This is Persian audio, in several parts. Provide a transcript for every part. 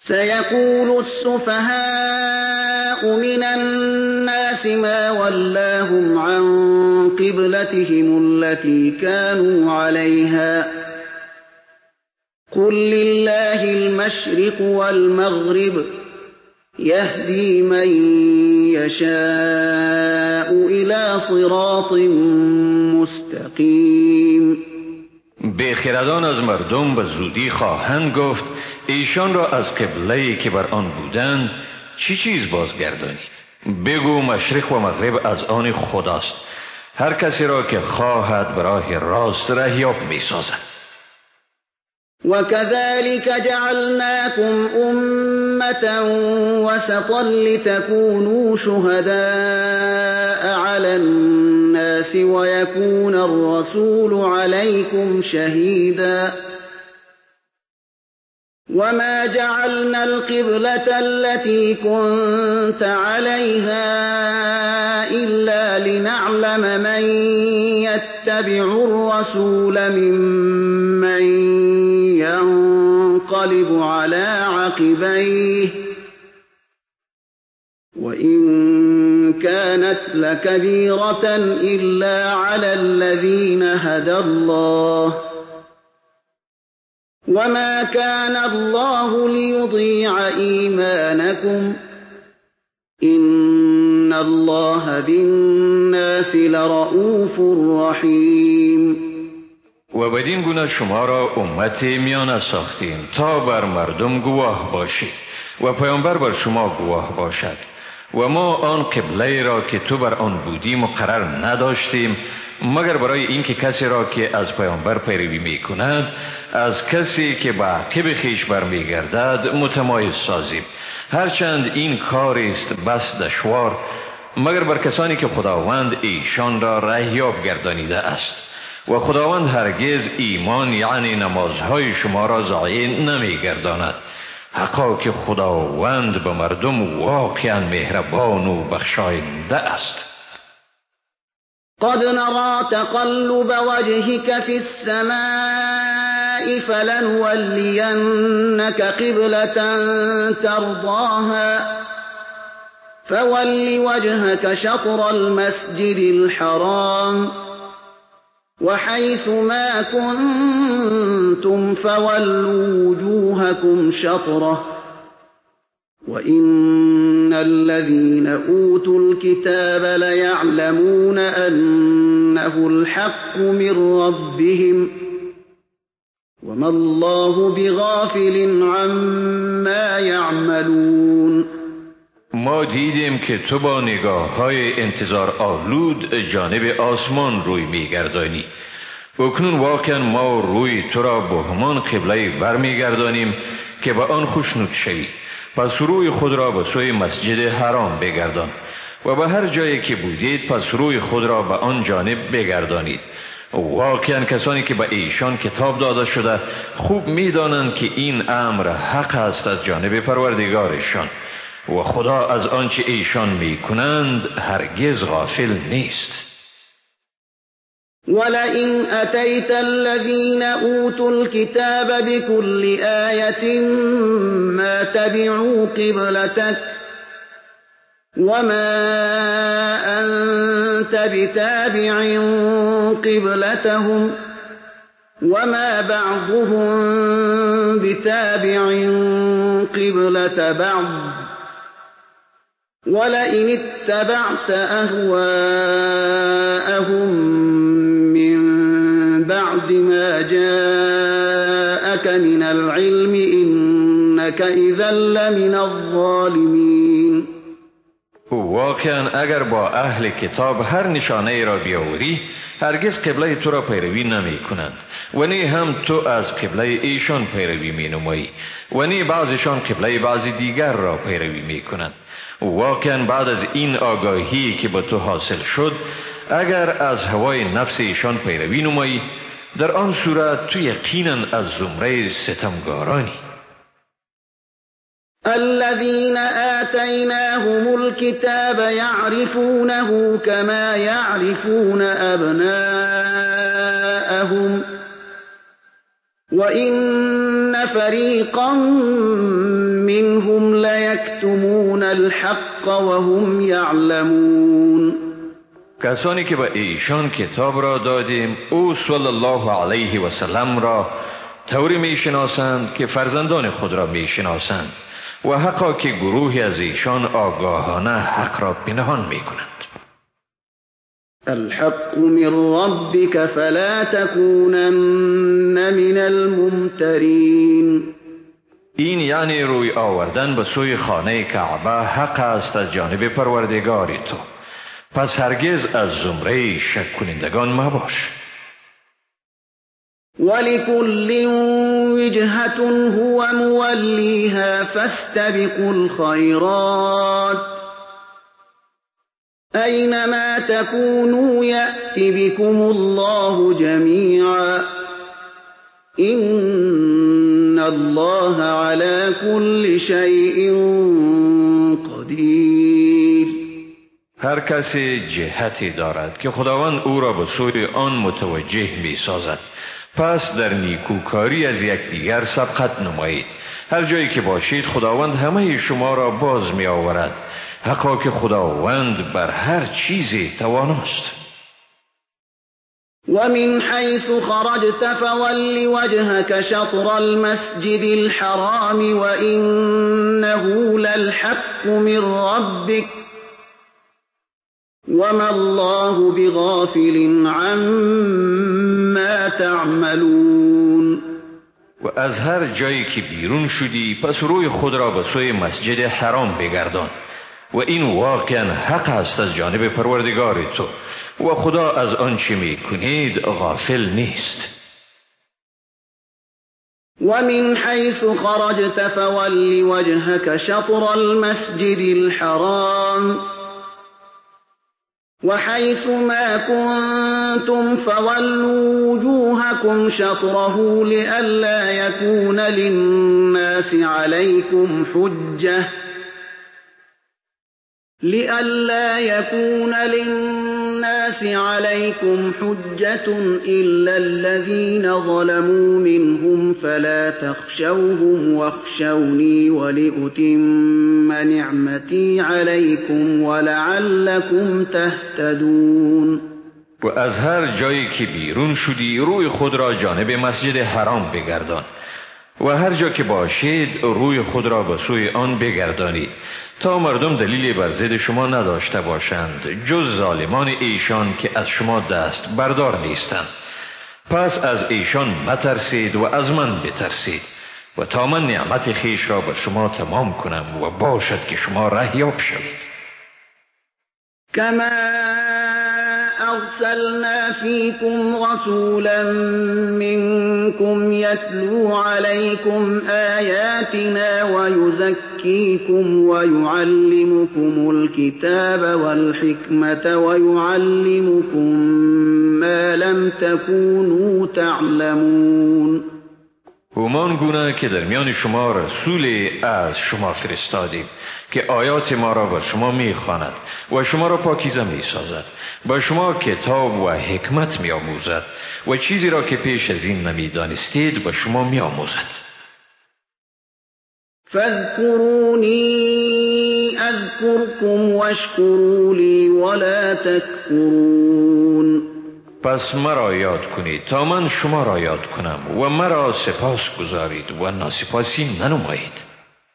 سيقول السفهاء من الناس ما ولاهم عن قبلتهم التي كانوا عليها قل لله المشرق والمغرب يهدي من يشاء إلى صراط مستقیم. بیخردان از مردم به زودی خواهند گفت ایشان را از قبله‌ای که بر آن بودند چی چیز بازگردانید؟ بگو مشرق و مغرب از آن خداست، هر کسی را که خواهد به راه راست رهیاب می‌سازد. وكذلك جعلناكم أمة وسطا لتكونوا شهداء على الناس ويكون الرسول عليكم شهيدا وما جعلنا القبلة التي كنت عليها إلا لنعلم من يتبع الرسول ممن ينقلب على عقبيه وإن كانت لكبيرة إلا على الذين هدى الله وما كان الله ليضيع إيمانكم إن الله بالناس لرءوف رحیم. و بدین گونه شما را امتی میانه ساختیم تا بر مردم گواه باشید و پیامبر بر شما گواه باشد و ما آن قبله را که تو بر آن بودی مقرر نداشتیم مگر برای اینکه کسی را که از پیامبر پیروی میکند از کسی که به عقب خویش برمیگردد متمایز سازیم، هرچند این کار است بس دشوار مگر بر کسانی که خداوند ایشان را رهیاب گردانیده است. و خداوند هرگز ایمان یعنی نمازهای شما را ضایع نمیگرداند، حقا که خداوند به مردم واقعا مهربان و بخشاینده است. قد نرى تقلب وجهك في السماء فلنولينك قبلة ترضاها فول وجهك شطر المسجد الحرام وحيث ما كنتم فولوا وجوهكم شطرة وإن الذين أوتوا الكتاب ليعلمون أنه الحق من ربهم وما الله بغافل عما يعملون. ما دیدیم که تو با نگاه های انتظار آلود جانب آسمان روی میگردانی. اکنون واقعا ما روی تو را به همان قبله برمیگردانیم که به آن خوشنود شوی، پس روی خود را به سوی مسجد حرام بگردان و به هر جایی که بودید پس روی خود را به آن جانب بگردانید. واقعا کسانی که به ایشان کتاب داده شده خوب میدانند که این امر حق است از جانب پروردگارشان و خدا از آنچه ایشان میکنند هرگز غافل نیست. ولئن أتيت الذين أوتوا الكتاب بكل آية ما تبعوا قبلتك وما أنت بتابع قبلتهم وما بعضهم بتابع قبلة بعض ولئن اتبعت أهواءهم من بعد ما جاءك من العلم إنك إذا لمن الظالمين. واقعا اگر با اهل کتاب هر نشانه ای را بیاوری هرگز قبله تو را پیروی نمی کنند و نه هم تو از قبله ایشان پیروی می نمایی و نه بعضشان قبله بعضی دیگر را پیروی می کنند. واقعا بعد از این آگاهی که به تو حاصل شد اگر از هوای نفس ایشان پیروی نمایی در آن صورت تو یقینا از زمره ستمگارانی. الذين آتيناهم الكتاب يعرفونه كما يعرفون أبناءهم وإن فريقا يكتمون الحق وهم يعلمون. کسانی که به ایشان کتاب را دادیم او صلی الله علیه و سلم را طوری می شناسند که فرزندان خود را می شناسند و حقا که گروهی از ایشان آگاهانه حق را پنهان می کنند. الحق من ربك فلا تكونن من الممترین. این یعنی روی آوردن به سوی خانه کعبه حق است از جانب پروردگار تو، پس هرگز از زمره شک کنندگان مباش. ولكل وجهة هو موليها فاستبقوا الخيرات أينما تكونوا يأت بكم الله جميعا إن الله على كل شيء قدیر. هر کسی جهتی دارد که خداوند او را به سوی آن متوجه می سازد، پس در نیکوکاری از یکدیگر سبقت نمایید. هر جایی که باشید خداوند همه شما را باز می آورد، حقا که خداوند بر هر چیزی تواناست. ومن حيث خرجت فول وجهك شطر المسجد الحرام وإنه للحق من ربك وما الله بغافل عما تعملون. و از هر جایی که بیرون شدی پس روی خود را به سوی مسجد حرام بگردان و این واقعا حق است از جانب پروردگار تو و خدا از آنچه می کنید غافل نیست. ومن حيث خرجت فول وجهك شطر المسجد الحرام وحيث ما كنتم فولوا وجوهكم شطره لئلا يكون للناس عليكم حجة إلا الذين ظلموا منهم فلا تخشوهم واخشوني ولأتم نعمتي عليكم ولعلكم تهتدون. و از هر جایی که بیرون شدی روی خود را جانب مسجد حرام بگردان و هر جا که باشید روی خود را به سوی آن بگردانید تا مردم دلیلی بر ضد شما نداشته باشند جز ظالمان ایشان که از شما دست بردار نیستند. پس از ایشان مترسید و از من بترسید و تا من نعمت خویش را بر شما تمام کنم و باشد که شما رهیاب شوید. كما أرسلنا فيكم رسولا منكم يتلو عليكم آياتنا ويزكيكم ويعلمكم الكتاب والحكمة ويعلمكم ما لم تكونوا تعلمون. همان گونه که در میان شما رسول از شما فرستادیم که آیات ما را بر شما میخواند و شما را پاکیزه میسازد، با شما کتاب و حکمت میآموزد و چیزی را که پیش از این نمیدانستید به شما میآموزد. فاذكروني اذكركم واشكروا لي ولا تكفرون. پس مرا یاد کنید تا من شما را یاد کنم و مرا سپاس گذارید و ناسپاسی ننمایید.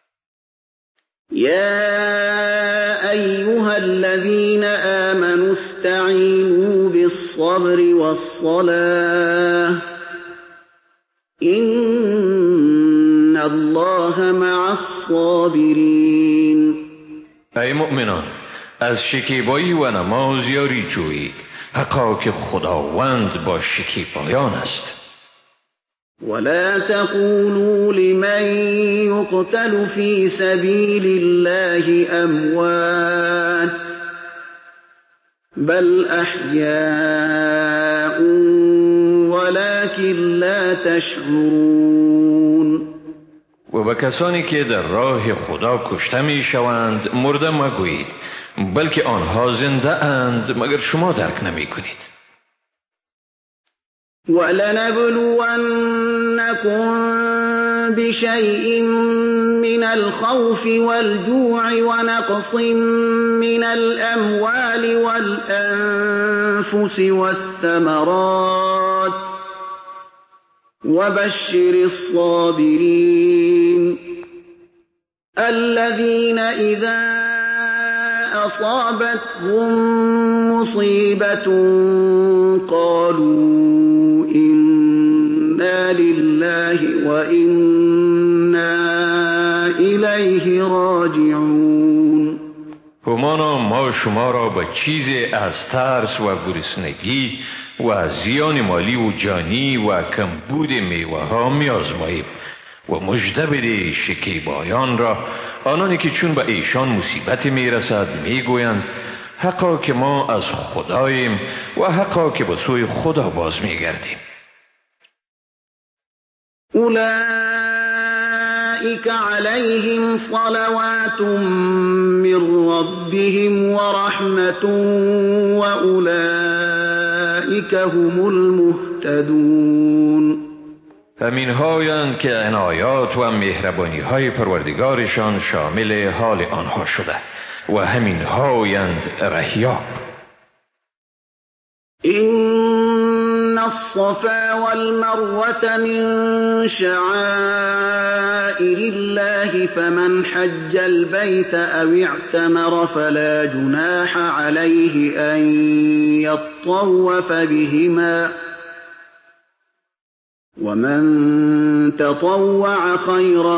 يا أيها الذين آمنوا استعينوا بالصبر والصلاة إن الله مع الصابرين. ای مؤمنان از شکیبایی و نماز یاری جویید، حقا که خداوند با شکیبایان است. ولا تقولوا لمن يقتل في سبيل الله أموات بل أحياء ولكن لا تشعرون. و به کسانی که در راه خدا کشته می شوند مرده مگویید، بلکه آنها زنده اند مگر شما درک نمی کنید. وَلَنَبْلُوَنَّكُم بِشَيْءٍ من الخوف والجوع ونقص من الأموال والأنفس والثمرات وبشر الصابرين الذين إذا أصابتهم مصيبة قالوا إنا لله وإنا إليه راجعون. همانا ما شما را به چیزی از ترس و گرسنگی و زیان مالی و جانی و کمبود میوه ها می آزماییم و مژده بده شکیبایان را، آنانی که چون به ایشان مصیبت می رسد می گویند حقا که ما از خداییم و حقا که به سوی خدا باز می گردیم. أولئك عليهم صلوات من ربهم ورحمة وأولئك هم المهتدون. همین هایند که عنایات و مهربانی های پروردگارشان شامل حال آنها شده و همین هایند رهیاب. إن الصفا والمروة من شعائر الله فمن حج البيت أو اعتمر فلا جناح عليه أن يطوف بهما ومن تطوع خيرا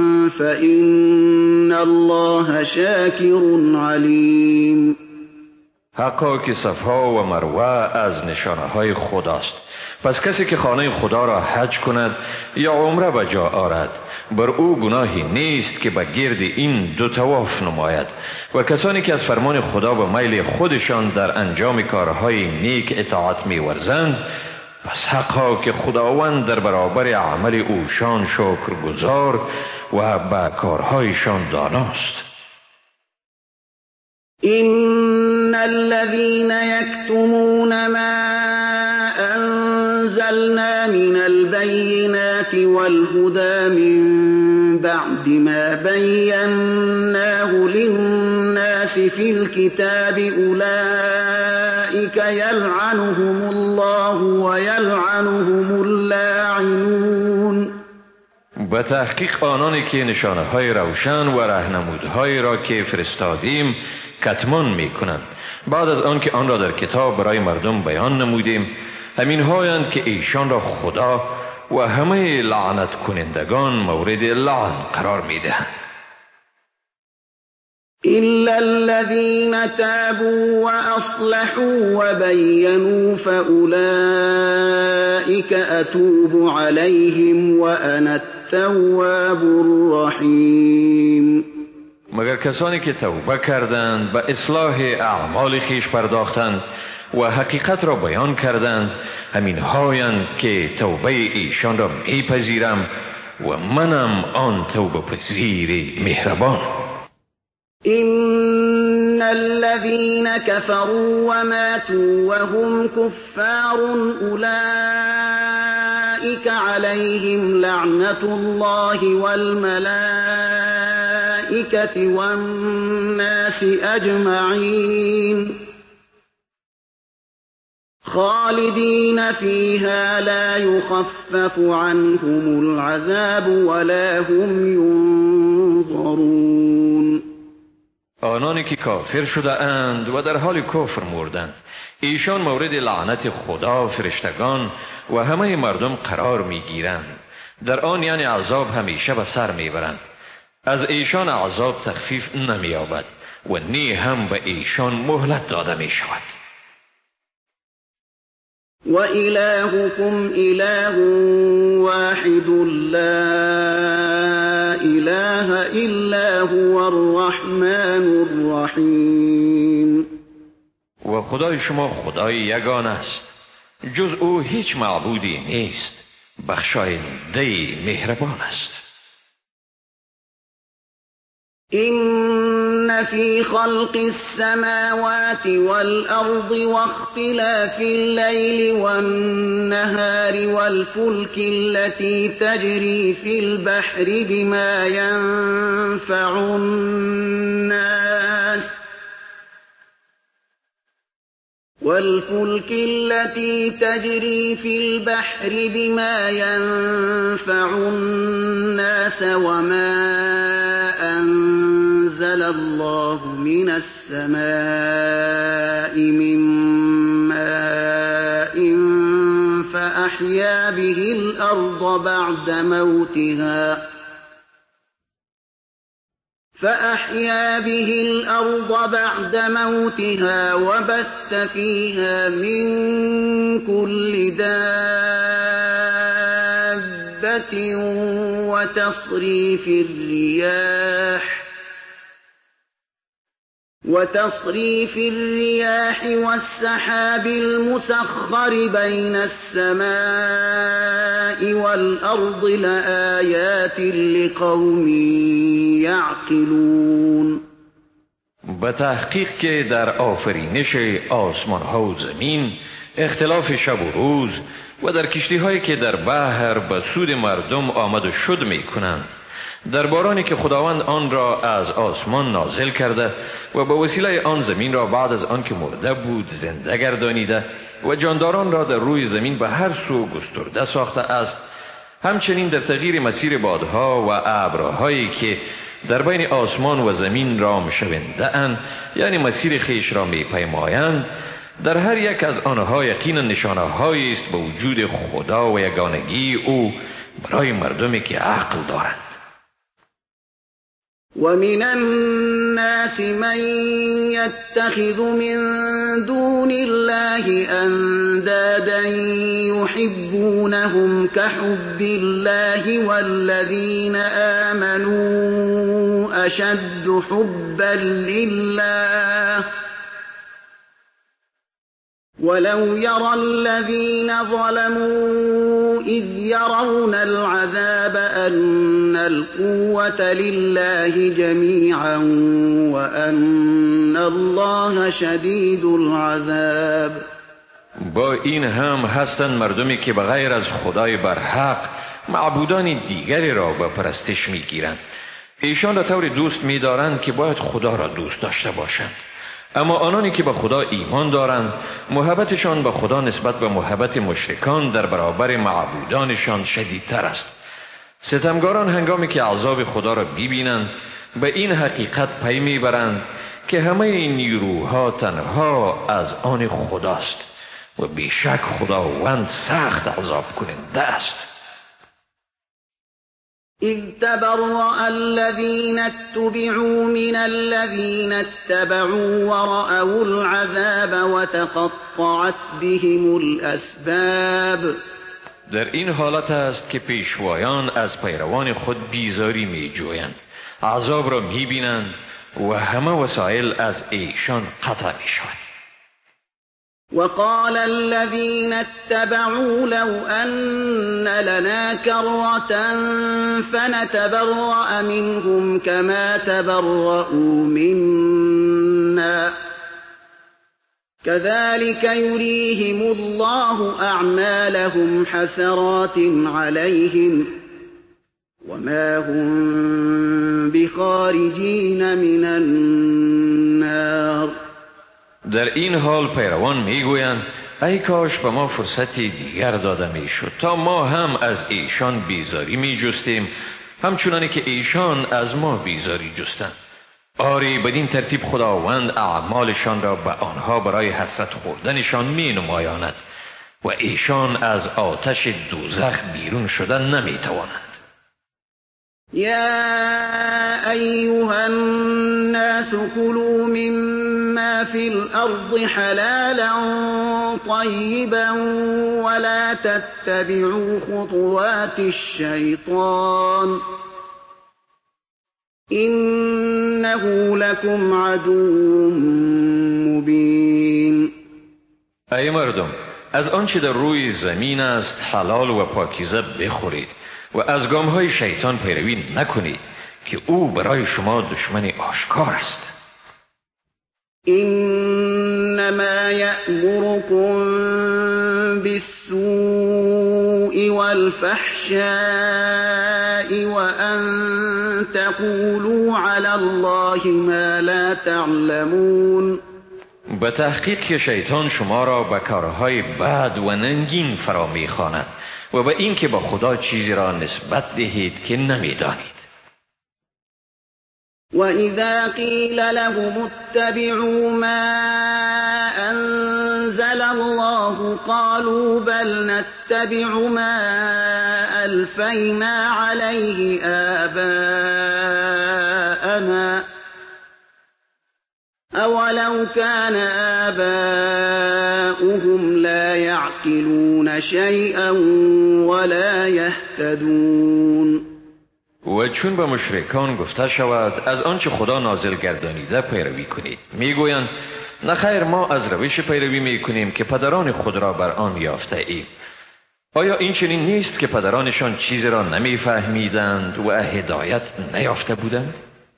فإن الله شاكر عليم. حقا که صفا و مروه از نشانه های خداست، پس کسی که خانه خدا را حج کند یا عمره به جا آرد بر او گناهی نیست که به گرد این دو طواف نماید و کسانی که از فرمان خدا به میل خودشان در انجام کارهای نیک اطاعت می ورزند، پس حقا که خداوند در برابر عمل اوشان شکرگزار و به کارهایشان داناست. إن الذين يكتمون ما أنزلنا من البينات والهدى من بعد ما بيناه للناس في الكتاب أولئك يلعنهم الله ويلعنهم اللاعنون. به تحقیق آنانی که نشانه های روشن و راهنمودهای را که فرستادیم کتمان می کنند بعد از آن که آن را در کتاب برای مردم بیان نمودیم، همین هایند که ایشان را خدا و همه لعنت کنندگان مورد لعن قرار می دهند. إلا الذين تابوا وأصلحوا وبينوا فأولئك أتوب عليهم وأنا التواب الرحيم. مگر کسانی که توبه کردند، به اصلاح اعمال خیش پرداختند و حقیقت را بیان کردند، همین هایند که توبه ایشان را میپذیرم و منم آن توبه پذیر مهربان. إن الذين كفروا وماتوا وهم كفار أولئك عليهم لعنة الله والملائكة والناس أجمعين خالدين فيها لا يخفف عنهم العذاب ولا هم ينظرون. آنانی که کافر شده اند و در حال کفر مردند، ایشان مورد لعنت خدا، فرشتگان و همه مردم قرار می گیرند. در آن یعنی عذاب همیشه به سر می برند. از ایشان عذاب تخفیف نمی یابد و نی هم به ایشان مهلت داده می شود. وإلهكم إله واحد لا إله إلا هو الرحمن الرحيم. و خدای شما خدای یگان است، جز او هیچ معبودی نیست، بخشاینده مهربان است. إن فِي خَلْقِ السَّمَاوَاتِ وَالْأَرْضِ وَاخْتِلَافِ اللَّيْلِ وَالنَّهَارِ وَالْفُلْكِ الَّتِي تَجْرِي فِي الْبَحْرِ بِمَا يَنفَعُ النَّاسَ وَمَا أَنزَلَ اللَّهُ مِنَ السَّمَاءِ مِن مَّاءٍ فَأَحْيَا بِهِ الْأَرْضَ بَعْدَ مَوْتِهَا وَبَثَّ فِيهَا مِن كُلِّ دَابَّةٍ وَتَصْرِيفِ الرِّيَاحِ وَالسَّحَابِ الْمُسَخَّرِ بَيْنَ السَّمَاءِ وَالْأَرْضِ لَآيَاتٍ لِقَوْمٍ یعقلون. به تحقیق که در آفرینش آسمان ها و زمین، اختلاف شب و روز و در کشتی هایی که در بحر به سود مردم آمد و شد می کنند، در بارانی که خداوند آن را از آسمان نازل کرده و به وسیله آن زمین را بعد از آن که مرده بود زنده گردانیده و جانداران را در روی زمین به هر سو گسترده ساخته است، همچنین در تغییر مسیر بادها و ابرهایی که در بین آسمان و زمین رام شونده اند، یعنی مسیر خیش را می پیمایند، در هر یک از آنها یقینا نشانه هایی است به وجود خدا و یگانگی او برای مردمی که عقل دارند. وَمِنَ النَّاسِ مَن يَتَّخِذُ مِن دُونِ اللَّهِ أَندَادًا يُحِبُّونَهُمْ كَحُبِّ اللَّهِ وَالَّذِينَ آمَنُوا أَشَدُّ حُبًّا لِّلَّهِ ۗ وَلَوْ يَرَى الَّذِينَ ظَلَمُوا إِذْ يَرَوْنَ الْعَذَابَ أَنَّ الْقُوَّةَ لِلَّهِ جَمِيعًا وَأَنَّ اللَّهَ شَدِيدُ الْعَذَابِ. با این هم هستند مردمی که بغیر از خدای برحق معبودان دیگری را به پرستش می گیرند. ایشان را طور دوست می دارند که باید خدا را دوست داشته باشند. اما آنانی که به خدا ایمان دارند، محبتشان به خدا نسبت به محبت مشرکان در برابر معبودانشان شدیدتر است. ستمگاران هنگامی که عذاب خدا را ببینند به این حقیقت پی میبرند که همه نیروها تنها از آن خداست و بیشک خداوند سخت عذاب کننده است. إِذْ تَبَرَّأَ الَّذِينَ اتُّبِعُوا مِنَ الَّذِينَ اتَّبَعُوا وَرَأَوُا الْعَذَابَ وَتَقَطَّعَتْ بِهِمُ الْأَسْبَابُ. در این حالت است که پیشوایان از پیروان خود بیزاری می جویند، عذاب را می بینند و همه وسایل از ایشان قطع می شود. وَقَالَ الَّذِينَ اتَّبَعُوا لَوْ أَنَّ لَنَا كَرَّةً فَنَتَبَرَّأَ مِنْهُمْ كَمَا تَبَرَّءُوا مِنَّا ۗ كَذَلِكَ يُرِيهِمُ اللَّهُ أَعْمَالَهُمْ حَسَرَاتٍ عَلَيْهِمْ وَمَا هُم بِخَارِجِينَ مِنَ النَّارِ. در این حال پیروان میگویند ای کاش به ما فرصتی دیگر داده میشد تا ما هم از ایشان بیزاری میجستیم همچنانی که ایشان از ما بیزاری جستند. آری بدین ترتیب خداوند اعمالشان را به آنها برای حسرت خوردنشان می نمایاند و ایشان از آتش دوزخ بیرون شدن نمیتوانند. يَا أَيُّهَا النَّاسُ كُلُوا مِمَّا فِي الْأَرْضِ حَلَالًا طَيِّبًا وَلَا تَتَّبِعُوا خُطُوَاتِ الشَّيْطَانِ إِنَّهُ لَكُمْ عَدُوٌّ مُّبِینٌ. ای مردم، از آنچه در روی زمین است حلال و پاکیزه بخورید و از گامهای شیطان پیروی نکنید که او برای شما دشمن آشکار است. إنما يأمركم بالسوء والفحشاء وأن تقولوا على الله ما لا تعلمون. به تحقیق که شیطان شما را به کارهای بد و ننگین فرا می‌خواند و به این که با خدا چیزی را نسبت دهید که نمی‌دانید. وَإِذَا قِيلَ لَهُمُ اتَّبِعُوا مَا أَنزَلَ اللَّهُ قَالُوا بَلْ نَتَّبِعُ مَا أَلْفَيْنَا عَلَيْهِ آبَاءَنَا ۚ أَوَلَوْ كَانَ آبَاؤُهُمْ لَا يَعْقِلُونَ شَيْئًا وَلَا يَهْتَدُونَ. و چون به مشرکان گفته شود از آنچه خدا نازل گردانیده پیروی کنید، میگویند نه خیر، ما از روش پیروی میکنیم که پدران خود را بر آن یافته ایم. آیا این چنین نیست که پدرانشان چیزی را نمیفهمیدند و هدایت نیافته بودند؟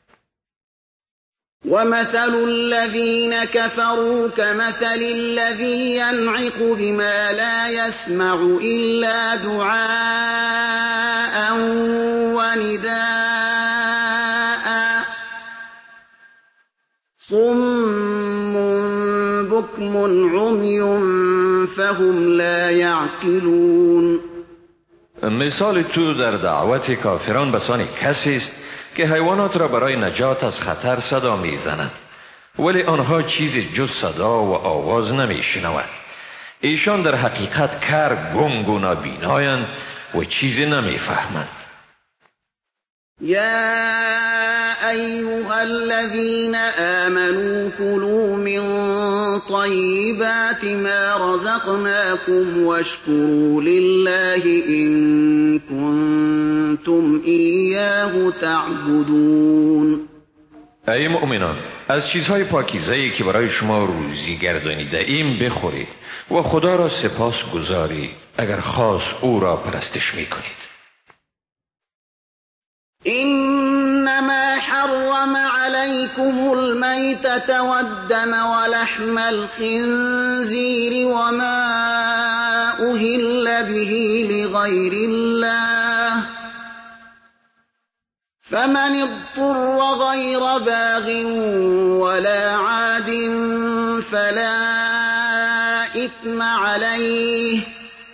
وَمَثَلُ الَّذِينَ كَفَرُوا كَمَثَلِ الَّذِي يَنْعِقُ بِمَا لَا يَسْمَعُ إِلَّا دُعَاءً وَنِدَاءً صُمٌّ بُكْمٌ عُمْيٌ فَهُمْ لَا يَعْقِلُونَ. مثال تو در دعوت کافران بسان کسی است که حیوانات را برای نجات از خطر صدا میزند، ولی آنها چیزی جز صدا و آواز نمیشنوند. ایشان در حقیقت کر، گنگ و نابینایند و چیزی نمیفهمند. يا أيها الذين آمنوا كلوا من طيبات ما رزقناكم واشكروا لله إن كنتم إياه تعبدون. ای مؤمنان، از چیزهای پاکیزه‌ای که برای شما روزی گردانیده ایم بخورید و خدا را سپاس گذارید اگر خاص او را پرستش میکنید. إنما حرم عليكم الميتة والدم ولحم الخنزير وما أهل به لغير الله فمن اضطر غير باغ ولا عاد فلا إثم عليه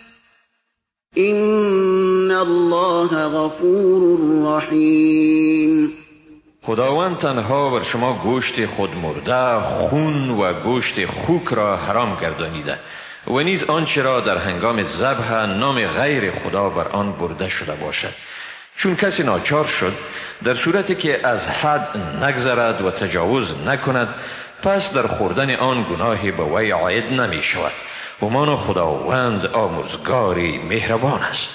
إن الله غفور رحیم. خداوند تنها بر شما گوشت خود مرده، خون و گوشت خوک را حرام گردانیده و نیز آنچه را در هنگام ذبح نام غیر خدا بر آن برده شده باشد. چون کسی ناچار شد در صورتی که از حد نگذرد و تجاوز نکند، پس در خوردن آن گناهی به وی عاید نمی شود. همان خداوند آمرزگاری مهربان است.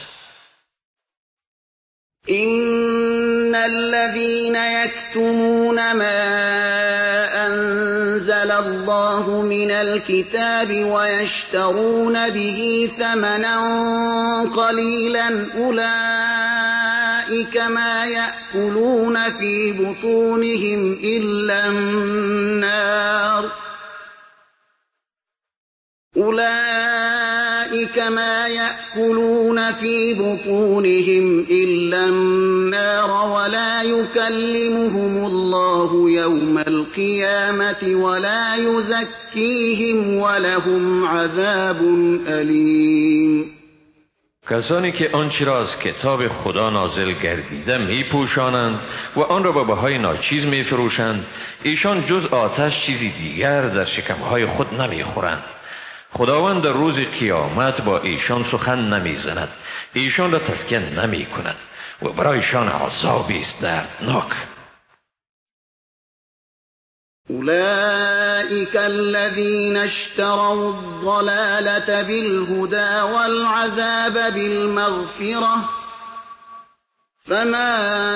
إن الذين يكتمون ما أنزل الله من الكتاب ويشترون به ثمنا قليلا أولئك ما يأكلون في بطونهم إلا النار أولئك ما يأكلون في بطونهم إلا النار ولا يكلمهم الله يوم القيامة ولا يزكيهم ولهم عذاب أليم. کسانی که آنچه را از کتاب خدا نازل گردیده می پوشانند و آن را به بهای ناچیز می فروشند، ایشان جز آتش چیزی دیگر در شکمهای خود نمی خورند. خداوند در روز قیامت با ایشان سخن نمی زند، ایشان را تسکیه نمی کند و برایشان عذابی است دردناک. أولئك الذين اشتروا الضلالة بالهدى والعذاب بالمغفرة فما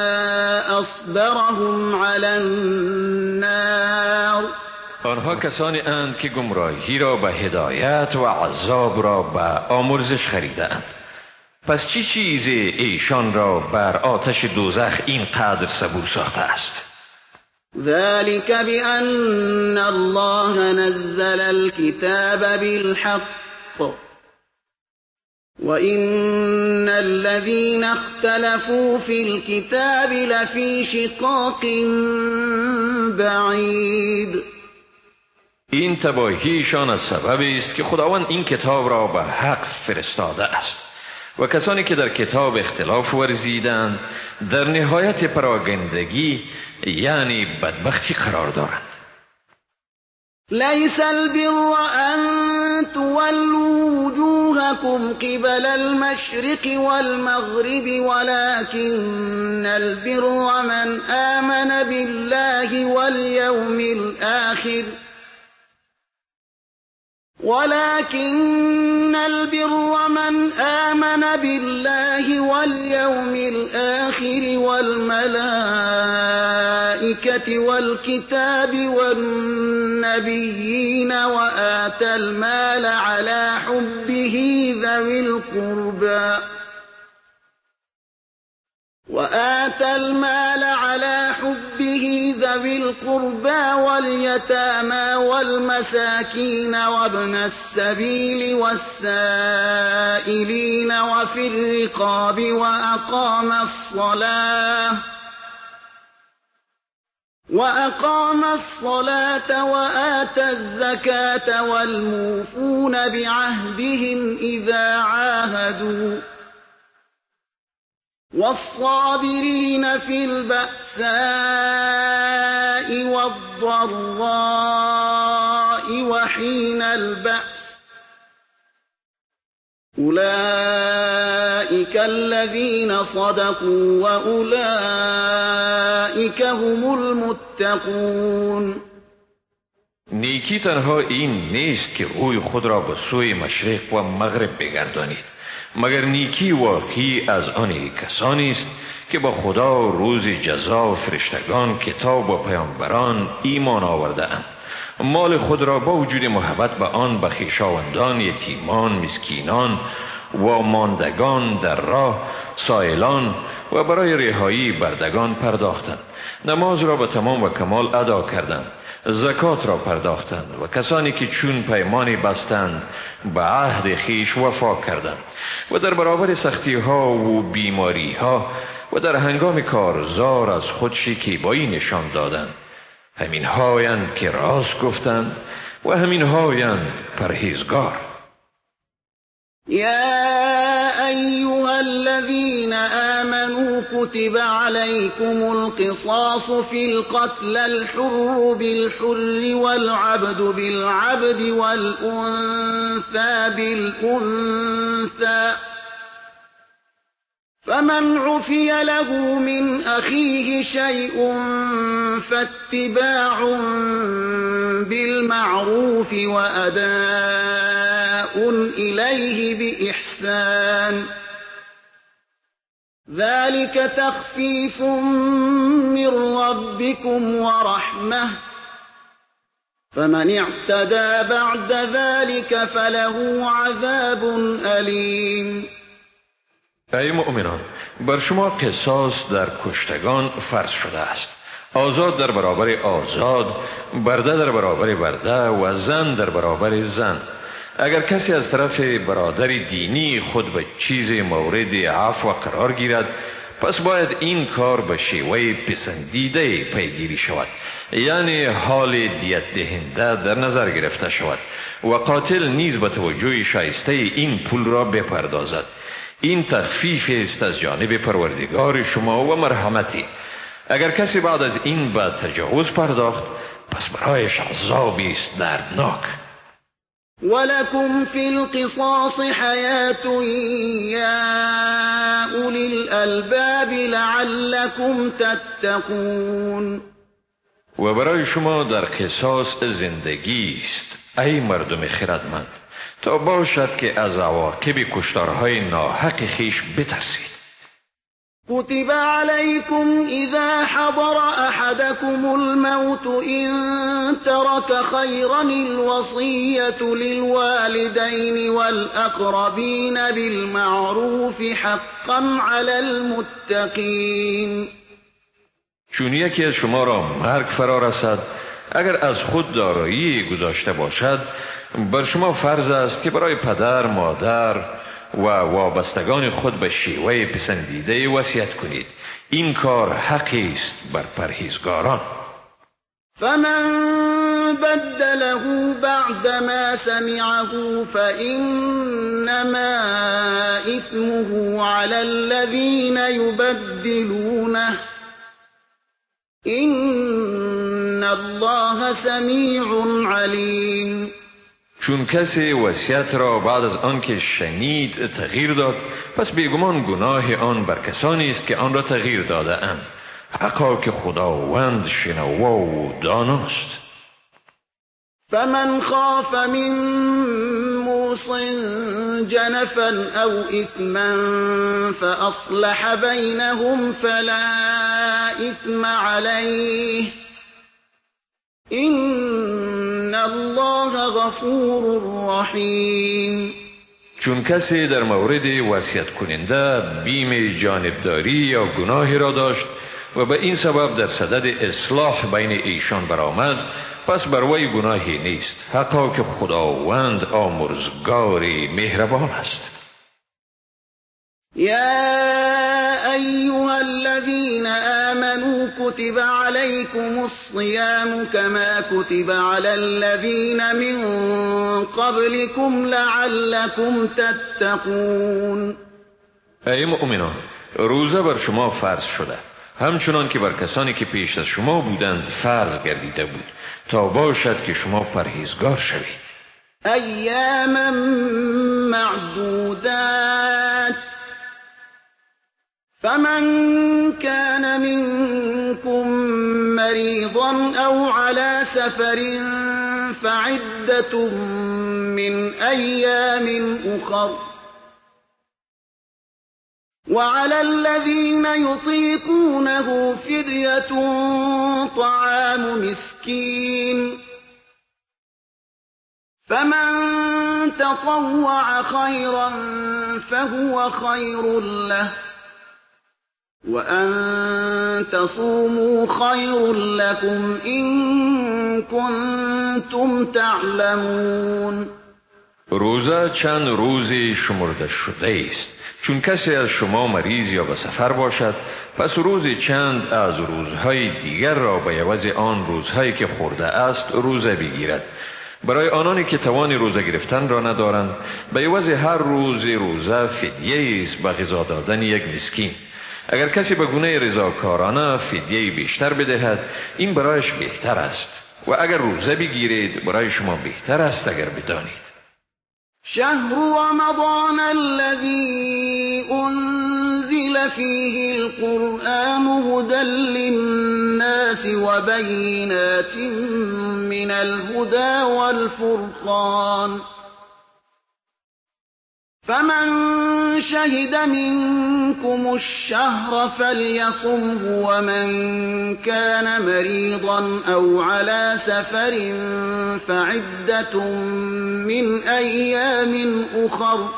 أصبرهم على النار. آنها کسانی اند که گمراهی را به هدایت و عذاب را به آمرزش خریده اند. پس چی چیزی ایشان را بر آتش دوزخ اینقدر صبور ساخته است؟ ذلك بأن الله نزل الكتاب بالحق وإن الذين اختلفوا في الكتاب لفی شقاق بعید. این تباهیشان از سببی است که خداوند این کتاب را به حق فرستاده است و کسانی که در کتاب اختلاف ورزیدند در نهایت پراگندگی یعنی بدبختی قرار دارند. لیس البر ان تولوا وجوهكم قبل المشرق والمغرب ولكن البر من آمن بالله واليوم الآخر والملائكة والكتاب والنبيين وآتى المال على حبه ذوي القربى واليتامى والمساكين وابن السبيل والسائلين وفي الرقاب وأقام الصلاة وآتى الزكاة والموفون بعهدهم إذا عاهدوا والصابرين في البأساء والضراء وحين البأس أولئك الذين صدقوا وأولئك هم المتقون. نیکی تنها این نیست که روی خود را به سوی مشرق و مغرب بگردانید، مگر نیکی واقعی از آن کسانی است که با خدا روز جزا فرشتگان کتاب و پیامبران ایمان آورده اند، مال خود را با وجود محبت به آن به خویشاوندان، یتیمان، مسکینان و ماندگان در راه، سائلان و برای رهایی بردگان پرداختند، نماز را به تمام و کمال ادا کردند، زکات را پرداختند و کسانی که چون پیمانی بستند به عهد خویش وفا کردند و در برابر سختی ها و بیماری ها و در هنگام کارزار از خود شکیبایی نشان دادند، همین هایند که راست گفتند و همین هایند پرهیزگار. يا أيها الذين آمنوا كتب عليكم القصاص في القتلى الحر بالحر والعبد بالعبد والأنثى بالأنثى فمن عفي له من أخيه شيء فاتباع بالمعروف وأداء إليه بإحسان ذلك تخفيف من ربكم ورحمة فمن اعتدى بعد ذلك فله عذاب أليم. ای مؤمنان، بر شما قصاص در کشتگان فرض شده است، آزاد در برابر آزاد، برده در برابر برده و زن در برابر زن. اگر کسی از طرف برادر دینی خود به چیز مورد عفو قرار گیرد، پس باید این کار به شیوه پسندیده پیگیری شود، یعنی حال دیت دهنده در نظر گرفته شود و قاتل نیز به توجه شایسته این پول را بپردازد. این تخفیف است از جانب پروردگار شما و مرحمتی. اگر کسی بعد از این به تجاوز پرداخت، پس برایش عذابی است دردناک. ولكم في القصاص حياة يا أولي الألباب لعلكم تتقون. و برای شما در قصاص زندگی است ای مردم خردمند، تا باشد که از عواقب کشتارهای ناحق خیش بترسید. كتب عليكم إذا حضر أحدكم الموت إن ترك خيرا الوصية للوالدين والأقربين بالمعروف حقا على المتقين. چون یکی از شما را مرگ فرا رسد، اگر از خود دارایی گذاشته باشد، بر شما فرض است که برای پدر، مادر و وابستگان خود به شیوه پسندیده وصیت کنید. این کار حقی است بر پرهیزگاران. فمن بدله بعد ما سمعه فإنما إثمه على الذين يبدلونه إن الله سمیع علیم. چون کسی وصیت را بعد از آنکه شنید تغییر داد، پس بیگمان گناه آن بر کسانی است که آن را تغییر داده اند. حقا که خداوند شنوا و داناست. فمن خاف من موص جنفا أو إثما فأصلح بينهم فلا إثم عليه إن الله غفور رحیم. چون کسی در مورد وصیت کننده بیم جانبداری یا گناهی را داشت و به این سبب در صدد اصلاح بین ایشان برآمد، پس بر وی گناهی نیست. حقا که خداوند آمرزگاری مهربان است. یا أيها الذين آمنوا كتب عليكم الصيام كما كتب على الذين من قبلكم لعلكم تتقون. ای مؤمنان، روزه بر شما فرض شده، همچنان که بر کسانی که پیش از شما بودند فرض گردیده بود، تا باشد که شما پرهیزگار شوید. ایاما معدودات فمن كان منكم مريضا أو على سفر فعدة من أيام أخر وعلى الذين يطيقونه فدية طعام مسكين فمن تطوع خيرا فهو خير له وأن تصوموا خير لكم إن كنتم تعلمون. روزه چند روزی شمرده شده است. چون کسی از شما مریض یا به سفر باشد، پس روزی چند از روزهای دیگر را به عوض آن روزهایی که خورده است روزه بگیرد. برای آنانی که توان روزه گرفتن را ندارند، به عوض هر روز روزه فدیه است به غذا دادن یک مسکین. اگر کسی به گونه رضاکارانه فدیه بیشتر بدهد، این برایش بهتر است، و اگر روزه بگیرید برای شما بهتر است اگر بدانید. شهر رمضان الذي أنزل فيه القرآن هدى للناس وبينات من الهدى والفرقان فمن شهد منكم الشهر فليصمه ومن كان مريضا أو على سفر فعدة من أيام أخر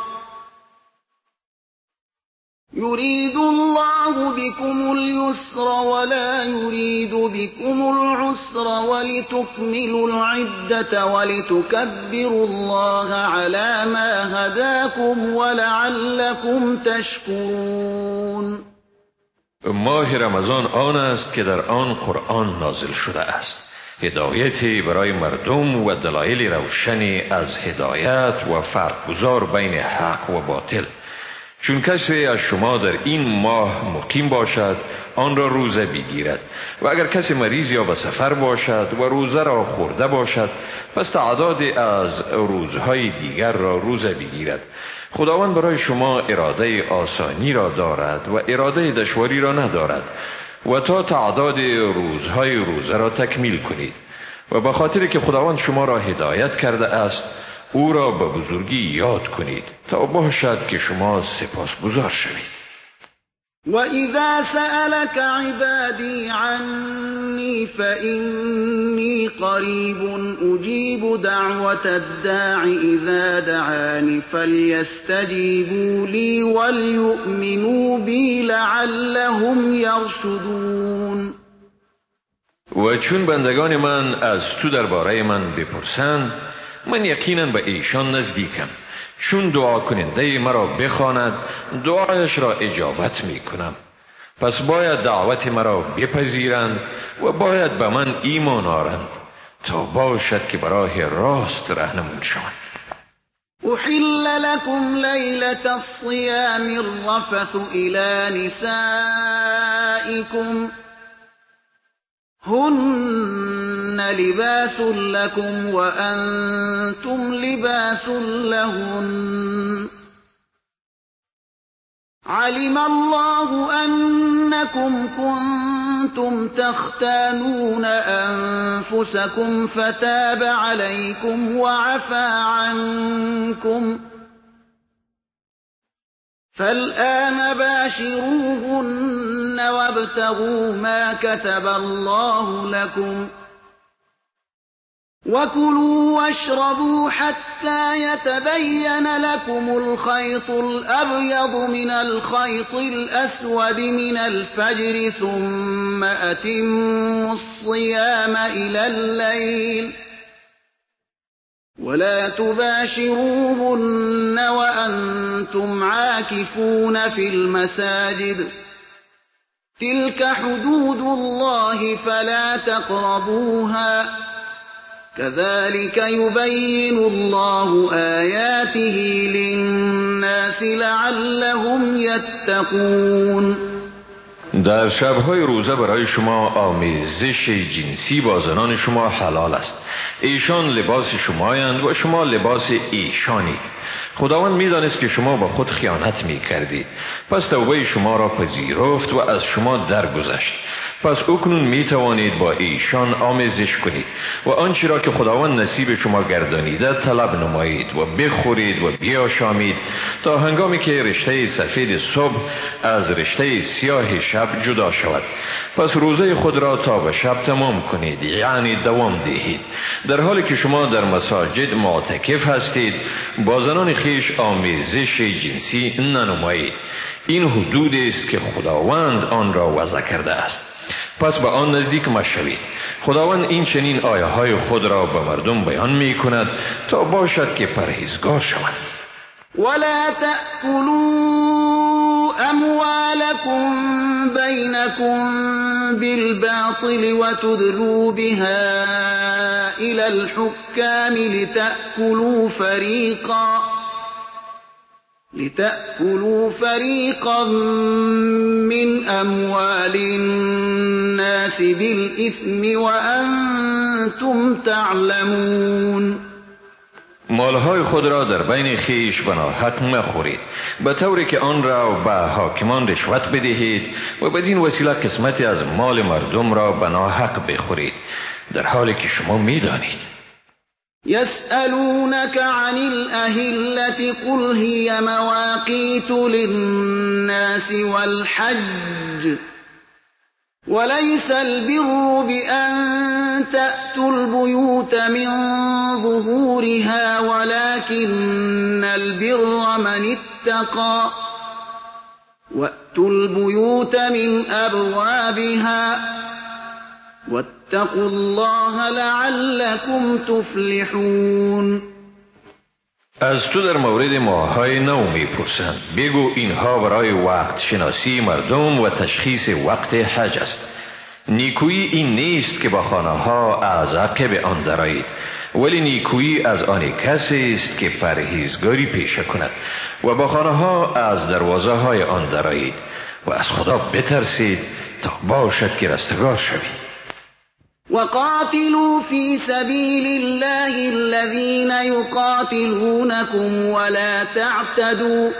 يريد الله بكم اليسر ولا يريد بكم العسر ولتكملوا العدة ولتكبروا الله على ما هداكم ولعلكم تشكرون. ماه رمضان آن است که در آن قرآن نازل شده است، هدایتی برای مردم و دلایل روشنی از هدایت و فرقگذار بین حق و باطل. چون کسی از شما در این ماه مقیم باشد آن را روزه بگیرد، و اگر کسی مریض یا به سفر باشد و روزه را خورده باشد، پس تعدادی از روزهای دیگر را روزه بگیرد. خداوند برای شما اراده آسانی را دارد و اراده دشواری را ندارد، و تا تعداد روزهای روزه را تکمیل کنید. و به خاطر که خداوند شما را هدایت کرده است، او را به بزرگی یاد کنید تا باشد که شما سپاسگزار شوید. وَإِذَا سَأَلَكَ عِبَادِي عَنِّي فَإِنِّي قَرِيبٌ أُجِيبُ دَعْوَةَ الدَّاعِ إِذَا دَعَانِ فَلْيَسْتَجِيبُوا لِي وَلْيُؤْمِنُوا بِي لَعَلَّهُمْ يَرْشُدُونَ. و چون بندگان من از تو درباره من بپرسند، من یقینا به ایشان نزدیکم. چون دعا کننده مرا بخواند، دعایش را اجابت می کنم. پس باید دعوت مرا بپذیرند و باید به من ایمان آورند تا باشد که به راه راست راهنمون شوند. أحل لكم ليلة الصيام الرفث إلى نسائكم هن لباس لكم وأنتم لباس لهن علم الله أنكم كنتم تختانون أنفسكم فتاب عليكم وعفى عنكم فالآن باشروهن وابتغوا ما كتب الله لكم وكلوا واشربوا حتى يتبين لكم الخيط الأبيض من الخيط الأسود من الفجر ثم أتموا الصيام إلى الليل ولا تباشروهن وأنتم عاكفون في المساجد تلك حدود الله فلا تقربوها كذلك يبين الله آياته للناس لعلهم يتقون. در شب‌های روزه برای شما آمیزش جنسی با زنان شما حلال است. ایشان لباس شمایند و شما لباس ایشانید. خداوند می‌دانست که شما با خود خیانت می‌کردید، پس توبه شما را پذیرفت و از شما درگذشت. پس اکنون می‌توانید با ایشان آمیزش کنید و آنچه را که خداوند نصیب شما گردانیده طلب نمایید و بخورید و بیاشامید تا هنگامی که رشته سفید صبح از رشته سیاه شب جدا شود. پس روزه خود را تا به شب تمام کنید، یعنی دوام دهید. در حالی که شما در مساجد معتکف هستید با زنان خیش آمیزش جنسی ننمایید. این حدود است که خداوند آن را وضع کرده است، پس به آن نزدیک مشوید. خداوند این چنین آیه های خود را به مردم بیان می کند تا باشد که پرهیزگار شوند. ولا تأكلوا أموالكم بينكم بالباطل وتدلوا بها إلى الحكام لتأكلوا فريقا من أموال الناس بالإثم وأنتم تعلمون. مالهای خود را در بین خیش به ناحق مخورید، به طوری که آن را به حاکمان رشوت بدهید و بدین وسیله قسمتی از مال مردم را به ناحق بخورید، در حالی که شما می‌دانید. يسألونك عن الأهلة قل هي مواقيت للناس والحج وليس البر بأن تأتوا البيوت من ظهورها ولكن البر من اتقى وأتوا البيوت من أبوابها واتقوا الله لعلكم تفلحون. از تو در مورد ماه‌های نو می‌پرسند. بگو اینها برای وقت شناسی مردم و تشخیص وقت حج است. نیکویی این نیست که با خانه‌ها از عقب آن درآیید، ولی نیکویی از آن کسی است که پرهیزگاری پیشه کند و با خانه‌ها از دروازه‌های آن درآیید و از خدا بترسید تا باشد که رستگار شوید. وقاتلوا في سبيل الله الذين يقاتلونكم ولا تعتدوا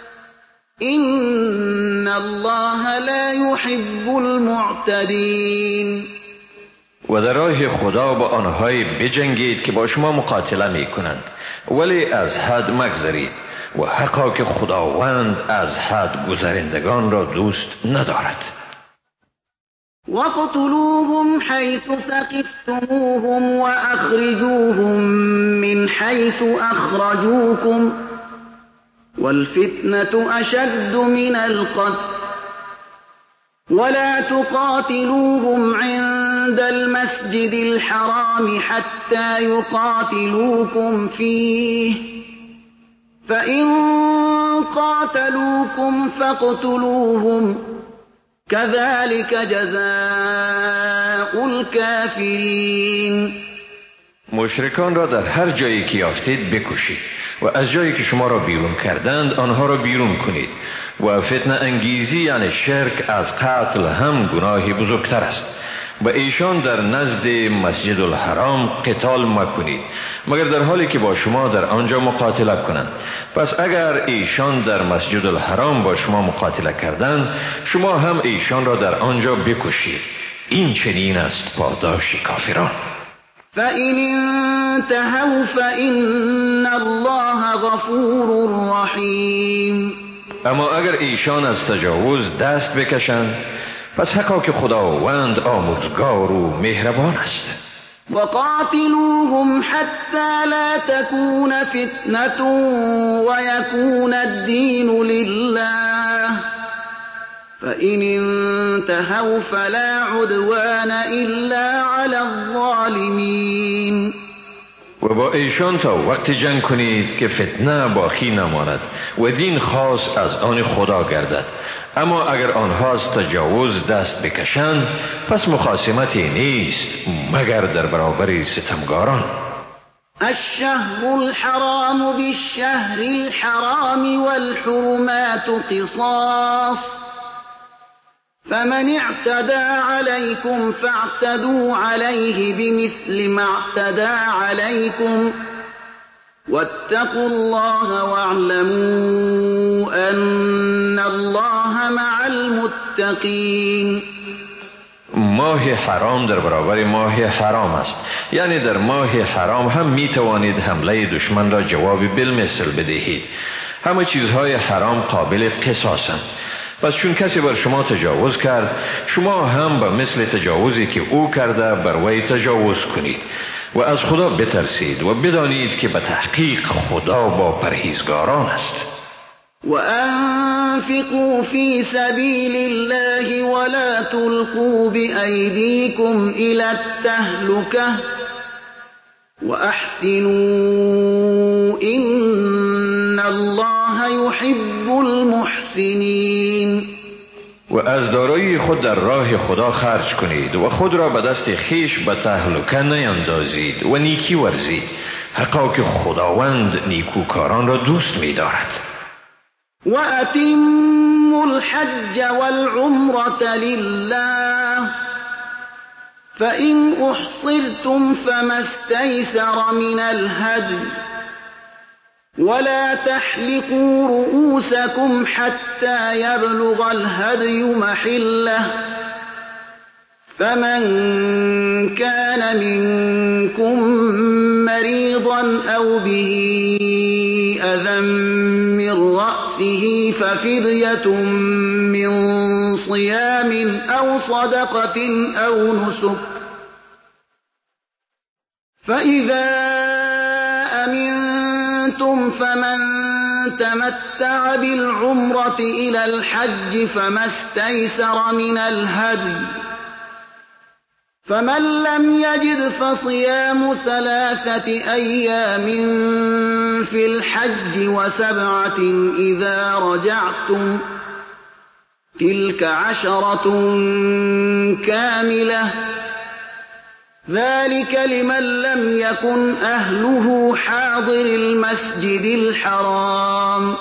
إن الله لا يحب المعتدين. و در راه خدا با آنهایی بجنگید که با شما مقاتله می کنند، ولی از حد مگذرید و حقا که خداوند از حد گذرندگان را دوست ندارد. واقتلوهم حيث ثقفتموهم وأخرجوهم من حيث أخرجوكم والفتنة أشد من القتل ولا تقاتلوهم عند عند المسجد الحرام حتى يقاتلوكم فيه فإن قاتلوكم فاقتلوهم كذلك جزاء الكافرین. مشرکان را در هر جایی که یافتید بکشید و از جایی که شما را بیرون کردند آنها را بیرون کنید و فتنه انگیزی یعنی شرک از قتل هم گناهی بزرگتر است. و ایشان در نزد مسجد الحرام قتال مکنید مگر در حالی که با شما در آنجا مقاتله کنند. پس اگر ایشان در مسجد الحرام با شما مقاتله کردند شما هم ایشان را در آنجا بکشید. این چنین است پاداش کافران. فَإِنِ انتهوا فَإِنَّ اللَّهَ غَفُورٌ رَحِيمٌ. اما اگر ایشان از تجاوز دست بکشند پس حقا که خداوند آمرزگار و مهربان است. وقاتلوهم حتى لا تكون فتنة ويكون الدين لله فإن انتهوا فلا عدوان إلا على الظالمين. و با ایشان تا وقت جنگ کنید که فتنه باقی نماند و دین خاص از آن خدا گردد. اما اگر آنها از تجاوز دست بکشند پس مخاصمتی نیست مگر در برابر ستمگاران. الشهر الحرام بالشهر الحرام والحرمات قصاص فمن اعتدى عليكم فاعتدوا عليه بمثل ما اعتدى عليكم واتقوا الله واعلموا أن الله مع المتقين. ماه حرام در برابر ماه حرام است، یعنی در ماه حرام هم می توانید حمله دشمن را جواب بالمثل بدهید. همه چیزهای حرام قابل قصاصند. پس چون کسی بر شما تجاوز کرد شما هم به مثل تجاوزی که او کرده بر وی تجاوز کنید و از خدا بترسید و بدانید که به تحقیق خدا با پرهیزگاران است. وأنفقوا في سبيل الله ولا تلقوا بأيديكم إلى التهلكة وأحسنوا إن الله يحب المحسنين. و از دارایی خود در راه خدا خرج کنید و خود را به دست خیش به تهلکه نیندازید و نیکی ورزید، حقا که خداوند نیکوکاران را دوست می دارد. وأتموا الحج والعمرة لله فإن أحصرتم فما استيسر من الهدي ولا تحلقوا رؤوسكم حتى يبلغ الهدي محله فمن كان منكم مريضا أو به أذى من رأسه ففدية من صيام أو صدقة أو نسك فإذا أمنتم فمن تمتع بالعمرة إلى الحج فما استيسر من الهدي فمن لم يجد فصيام 3 أيام في الحج و7 إذا رجعتم تلك 10 كاملة ذلك لمن لم يكن أهله حاضر المسجد الحرام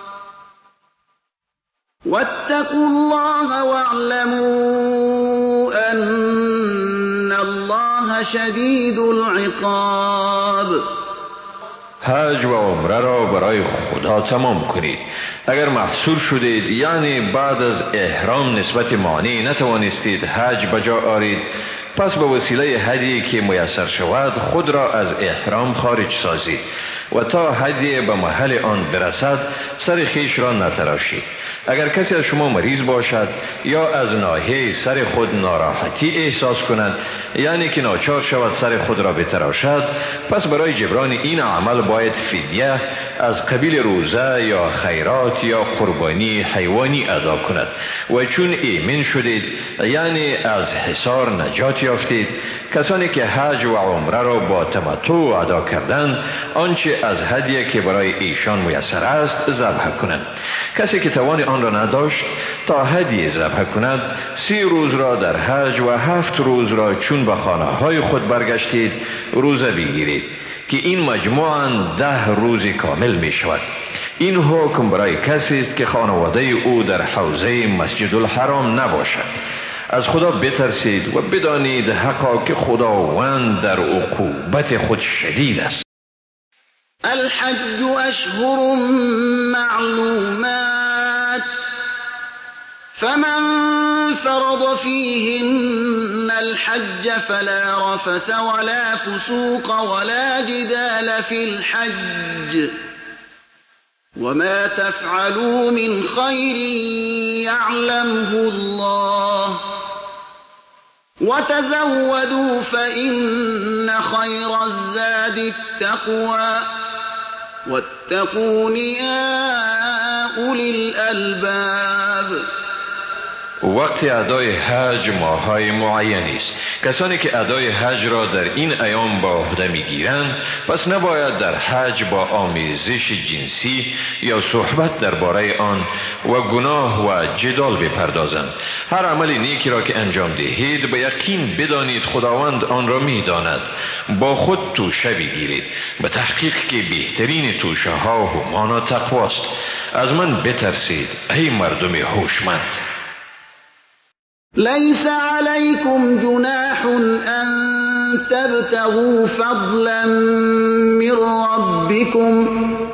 واتقوا الله واعلموا أن الله شدید العقاب. حج و عمره را برای خدا تمام کنید. اگر محصور شدید یعنی بعد از احرام نسبت مانع نتوانستید حج بجا آرید پس به وسیله هدیه که میسر شود خود را از احرام خارج سازید و تا هدیه به محل آن برسد سر خیش را نتراشید. اگر کسی از شما مریض باشد یا از ناحیه سر خود ناراحتی احساس کند، یعنی که ناچار شود سر خود را بتراشد، پس برای جبران این عمل باید فدیه از قبیل روزه یا خیرات یا قربانی حیوانی ادا کند. و چون ایمن شدید، یعنی از حصار نجات یافتید، کسانی که حج و عمره را با تمتع ادا کردند، آنچه از هدیه که برای ایشان میسر است ذبح کنند. کسی که توان آن را نداشت تا هدیه ذبح کند، 30 روز را در حج و 7 روز را چون به خانه های خود برگشتید روزه بگیرید، که این مجموعاً 10 روز کامل می شود. این حکم برای کسی است که خانواده او در حوزه مسجد الحرام نباشد. از خدا بترسید و بدانید حقا که خداوند در عقوبت خود شدید است. الحج أشهر معلومات فمن فرض فيهن الحج فلا رفث ولا فسوق ولا جدال في الحج وما تفعلوا من خير يعلمه الله وتزودوا فإن خير الزاد التقوى واتقون يا أولي الألباب. وقت ادای حج ماهای معینی است. کسانی که ادای حج را در این ایام با عهده میگیرند، پس نباید در حج با آمیزش جنسی یا صحبت درباره آن و گناه و جدال بپردازند. هر عمل نیکی را که انجام دهید به یقین بدانید خداوند آن را میداند. با خود توشه بگیرید، به تحقیق که بهترین توشه ها همان و تقواست. از من بترسید ای مردم هوشمند. ليس عليكم جناح أن تبتغوا فضلا من ربكم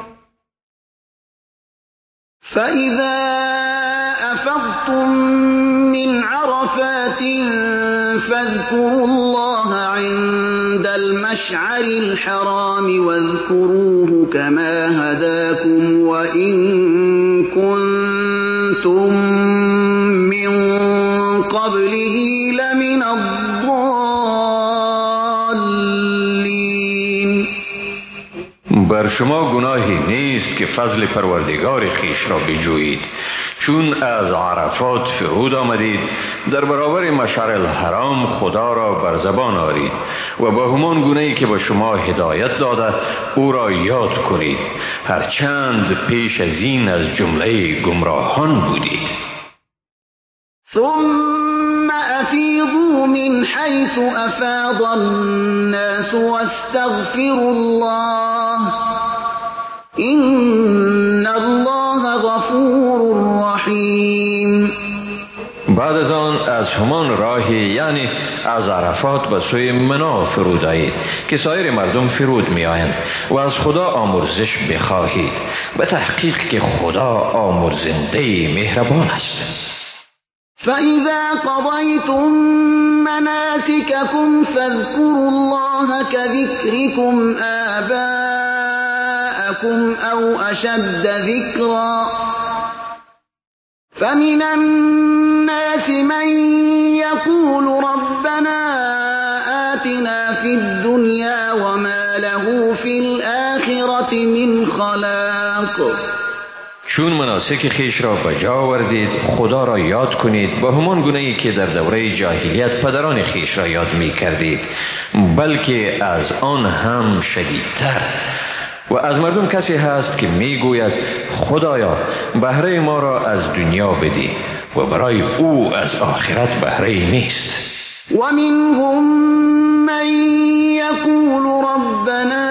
فإذا أفضتم من عرفات فاذكروا الله عند المشعر الحرام واذكروه كما هداكم وإن كنتم قبله لمن الضالين. بر شما گناهی نیست که فضل پروردگار خیش را بجویید. چون از عرفات فرود آمدید، در برابر مشعر الحرام خدا را بر زبان آرید و با همان گونه‌ای که به شما هدایت داده او را یاد کنید، هرچند پیش از این از جمله گمراهان بودید. ثم أفيضوا من حيث أفاض الناس واستغفروا الله إن الله غفور رحيم. بعد از آن از همان راهی، یعنی از عرفات به سوی منا فرود آیید که سایر مردم فرود می آیند و از خدا آمرزش بخواهید، به تحقیق که خدا آمرزنده مهربان است. فإذا قضيتم مناسككم فاذكروا الله كذكركم آباءكم أو أشد ذكرا فمن الناس من يقول ربنا آتنا في الدنيا وما له في الآخرة من خلاق. چون مناسک خیش را به جا آوردید خدا را یاد کنید با همان گونه‌ای که در دوره جاهلیت پدران خیش را یاد می کردید، بلکه از آن هم شدیدتر. و از مردم کسی هست که می گوید خدایا بهره ما را از دنیا بدی و برای او از آخرت بهره نیست. و منهم من یقول ربنا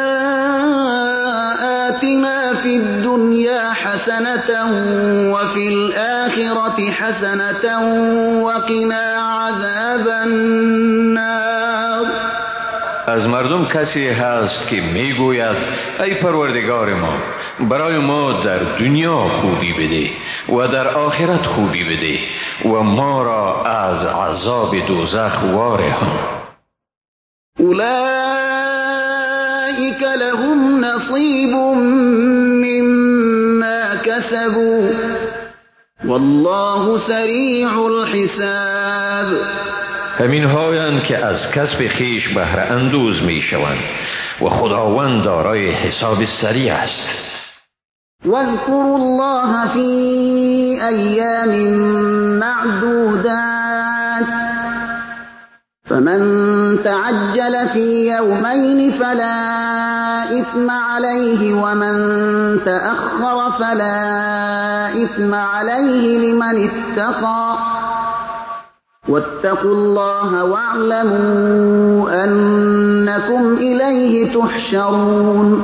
آتنا فی الدنیا حسنة وفي الآخرة حسنة وقنا عذاب النار. از مردم کسی هست که میگوید ای پروردگار ما برای ما در دنیا خوبی بده و در آخرت خوبی بده و ما را از عذاب دوزخ وارهان. اولئک لهم نصیب مما کسبوا والله سریع الحساب. همین هایند که از کسب خیش بهره اندوز می شوند و خداوند دارای حساب سریع است. واذكروا الله في أيام معدودات فمن تعجل في يومين فلا إثم عليه ومن تأخر فلا إثم عليه لمن اتقى واتقوا الله واعلموا أنكم إليه تحشرون.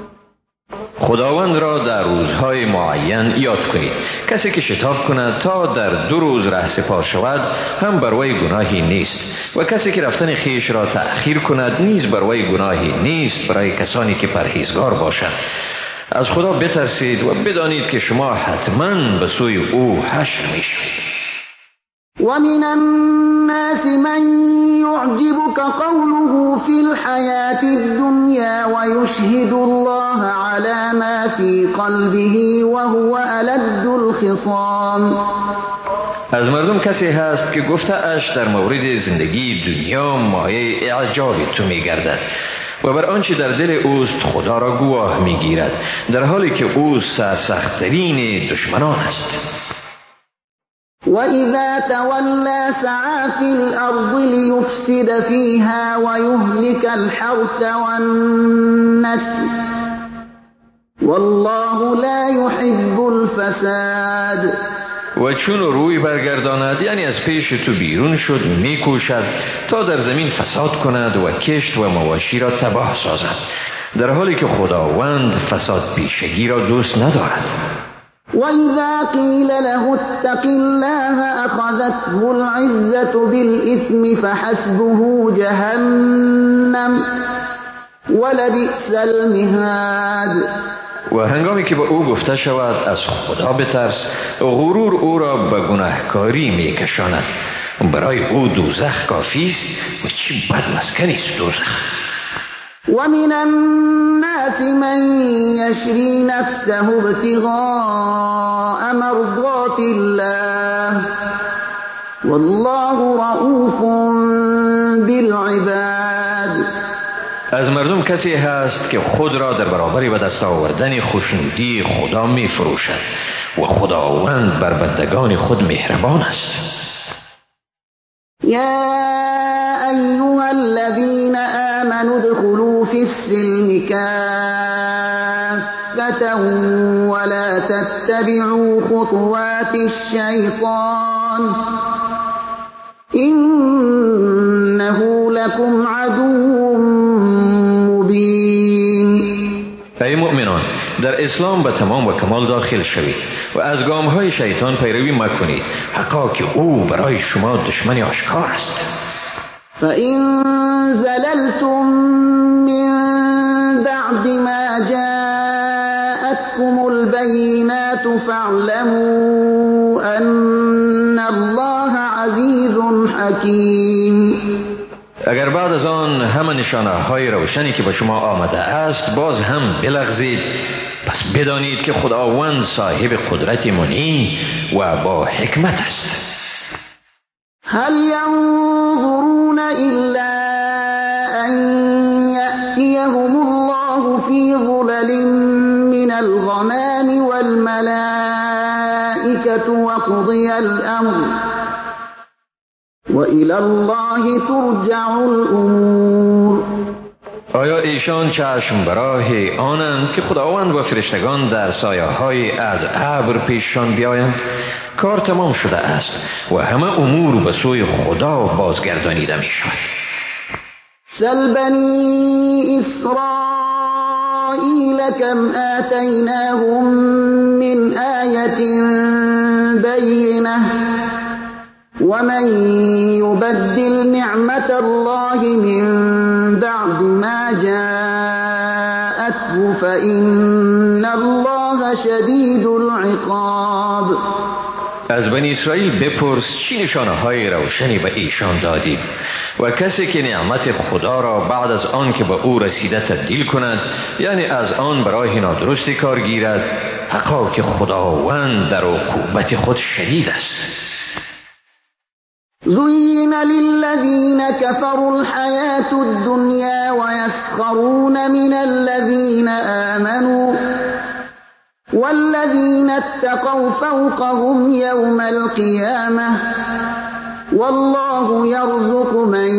خداوند را در روزهای معین یاد کنید. کسی که شتاب کند تا در 2 روز رهسپار شود هم بر وی گناهی نیست و کسی که رفتن خیش را تأخیر کند نیز بر وی گناهی نیست برای کسانی که پرهیزگار باشند. از خدا بترسید و بدانید که شما حتما به سوی او حشر میشوید. ومن الناس من يعجبك قوله في الحياة الدنيا ويشهد الله على ما في قلبه وهو ألد الخصام. از مردم کسی هست که گفته اش در مورد زندگی دنیا مایه اعجاب تو میگردد و بر آنچه در دل اوست خدا را گواه میگیرد، در حالی که او سرسخت‌ترین دشمنان است. وَإِذَا تَوَلَّى سَعَىٰ فِي الْأَرْضِ لِيُفْسِدَ فِيهَا وَيُهْلِكَ الْحَرْثَ وَالنَّسْلَ وَاللَّهُ لَا يُحِبُّ الْفَسَادَ. و چون روی برگرداند، یعنی از پیش تو بیرون شد، میکوشد تا در زمین فساد کند و کشت و مواشی را تباه سازد، در حالی که خداوند فساد پیشگی را دوست ندارد. وَإِذَا قِيلَ لَهُ اتَّقِ اللَّهَ أَخَذَتْهُ الْعِزَّةُ بِالْإِثْمِ فَحَسْبُهُ جَهَنَّمُ وَلَبِئْسَ الْمِهَادُ. و هنگامی که به او گفته شود از خدا بترس، غرور او را به گناهکاری میکشاند. برای او دوزخ کافی است و چه بد مسکنی است دوزخ. وَمِنَ النَّاسِ مَن يَشْرِي نَفْسَهُ ابْتِغَاءَ مَرْضَاتِ اللَّهِ وَاللَّهُ رَءُوفٌ بِالْعِبَادِ. از مردم کسی هست که خود را در برابر به دست آوردن خوشنودی خدا می فروشد و خداوند بر بندگان خود مهربان است. یا ایها الذین آمنوا ادخلوا فی السلم کافة ولا تتبعوا خطوات الشیطان انه لكم عدو مبین. ای مؤمنان، در اسلام به تمام و کمال داخل شوید و از گامهای شیطان پیروی مکنید، حقا که او برای شما دشمن آشکار است. فَإِن زَلَلْتُم مِّن بَعْدِ مَا جَاءَتْكُمُ الْبَيِّنَاتُ فَاعْلَمُوا أَنَّ اللَّهَ عَزِيزٌ حَكِيمٌ. اگر بعد از آن همه نشانه های روشنی که به شما آمده است باز هم بلغزید، پس بدانید که خداوند صاحب قدرت منی و با حکمت است. هل ينظرون إلا أن يأتيهم الله في ظلل من الغمام والملائكة وقضي الأمر وإلى الله ترجع الأمور. آیا ایشان چشم برای آنند که خداوند و فرشتگان در سایه های از ابر پیششان بیایند؟ کار تمام شده است و همه امور به سوی خدا بازگردانیده می شود. سل بنی اسرائیل کم آتیناهم من آیت بینه ومن یبدل نعمت الله من بعد ما جاءته فإن الله شدید العقاب. از بنی اسرائیل بپرس چی نشانه های روشنی به ایشان دادیم و کسی که نعمت خدا را بعد از آن که به او رسیده تبدیل کند، یعنی از آن برای نادرستی کار گیرد، حقا که خداوند در عقوبت خود شدید است. زين للذين كفروا الحياة الدنيا ويسخرون من الذين آمنوا والذين اتقوا فوقهم يوم القيامة والله يرزق من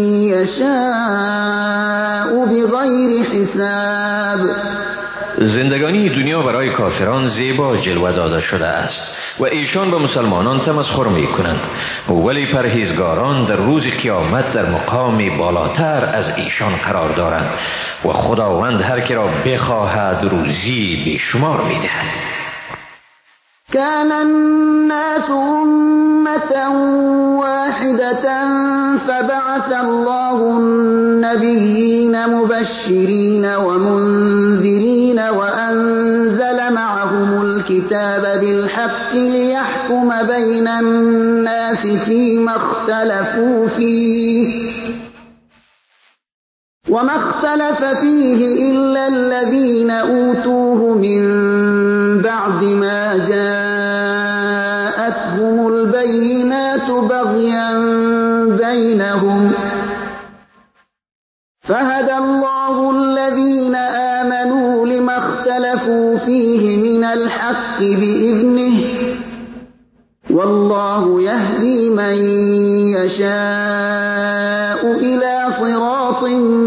يشاء بغير حساب. زندگانی دنیا برای کافران زیبا جلوه داده شده است و ایشان به مسلمانان تمسخر می کنند، ولی پرهیزگاران در روز قیامت در مقامی بالاتر از ایشان قرار دارند و خداوند هر کی را بخواهد روزی بیشمار می دهد. كان الناس أمة واحدة فبعث الله النبيين مبشرين ومنذرين وأنزل معهم الكتاب بالحق ليحكم بين الناس فيما اختلفوا فيه وما اختلف فيه إلا الذين أوتوه من بعد ما جاءتهم البينات بغيا بينهم فهدى الله الذين آمنوا لما اختلفوا فيه من الحق بإذنه والله يهدي من يشاء إلى صراط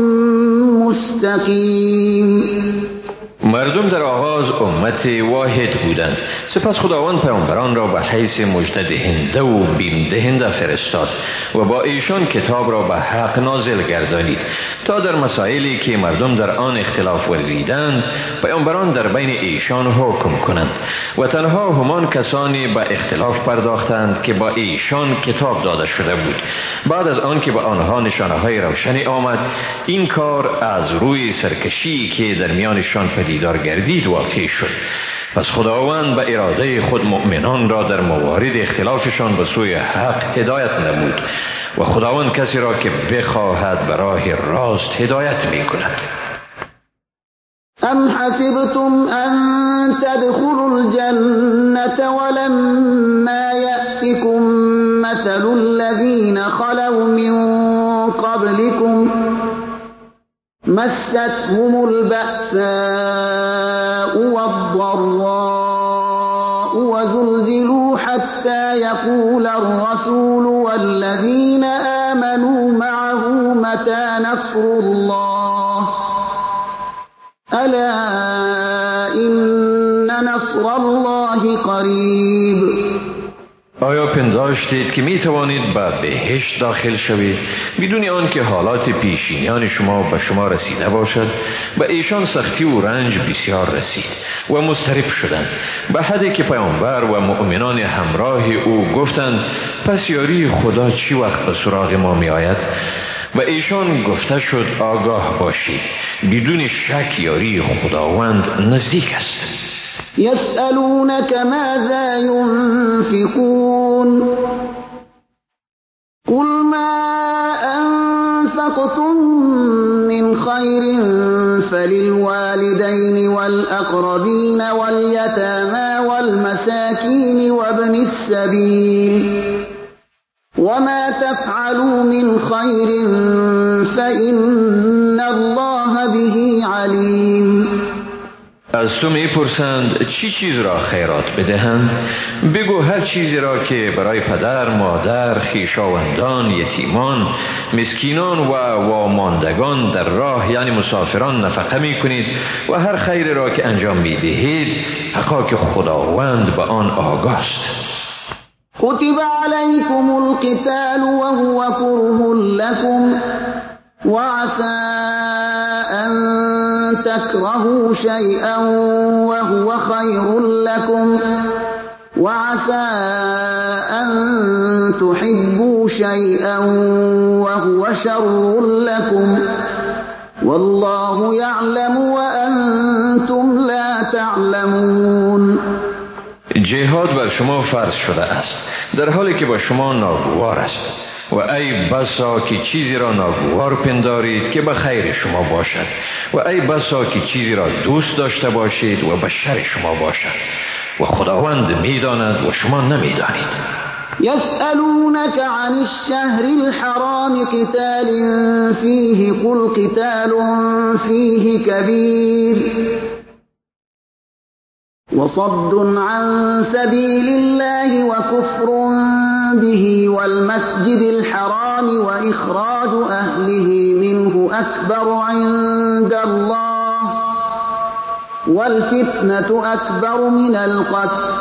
مستقيم. مردم در آغاز امت واحد بودند، سپس خداوند پیامبران را به حیث مژده دهنده و بیم دهنده فرستاد و با ایشان کتاب را به حق نازل گردانید تا در مسائلی که مردم در آن اختلاف ورزیدند پیامبران در بین ایشان حکم کنند و تنها همان کسانی به اختلاف پرداختند که با ایشان کتاب داده شده بود. بعد از آن که به آنها نشانه های روشنی آمد، این کار از روی سرکشی که در میانشان پدیدار گردید واقع شد. پس خداوند به اراده خود مؤمنان را در موارد اختلافشان به سوی حق هدایت نمود و خداوند کسی را که بخواهد به راه راست هدایت می کند. أم حسبتم أن تدخلوا الجنة ولما يأتكم مثل الذين خلوا من قبلكم مستهم البأساء والضراء وزلزلوا حتى يقول الرسول والذين آمنوا معه متى نصر الله ألا إن نصر الله قریب. آیا پنداشتید که می توانید به بهشت داخل شوید بدون آنکه حالات پیشینیان شما به شما رسیده باشد؟ به ایشان سختی و رنج بسیار رسید و مضطرب شدند به حدی که پیامبر و مؤمنان همراه او گفتند پس یاری خدا چی وقت به سراغ ما می آید؟ و ایشان گفته شد آگاه باشید بدون شک یاری خداوند نزدیک است. يسألونك ماذا ينفقون قل ما أنفقتم من خير فللوالدين والأقربين واليتامى والمساكين وابن السبيل وما تفعلوا من خير فإن الله به عليم. از تو می پرسند چی چیز را خیرات بدهند؟ بگو هر چیزی را که برای پدر، مادر، خویشاوندان، یتیمان، مسکینان و واماندگان در راه یعنی مسافران نفقه می کنید و هر خیر را که انجام می دهید حقا که خداوند به آن آگاه است. كتب عليكم القتال وهو كره لكم وعسى أن تكرهوا شيئا وهو خير لكم وعسى أن تحبوا شيئا وهو شر لكم والله يعلم وأنتم لا تعلمون. جهاد بر شما فرض شده است در حالی که با شما ناگوار است و ای بسا که چیزی را ناگوار پندارید که به خیر شما باشد و ای بسا که چیزی را دوست داشته باشید و به شر شما باشد و خداوند میداند و شما نمیدانید. يسألونك عن الشهر الحرام قتال فيه قل قتال فيه كبير وصد عن سبيل الله وكفر به والمسجد الحرام وإخراج أهله منه أكبر عند الله والفتنة أكبر من القتل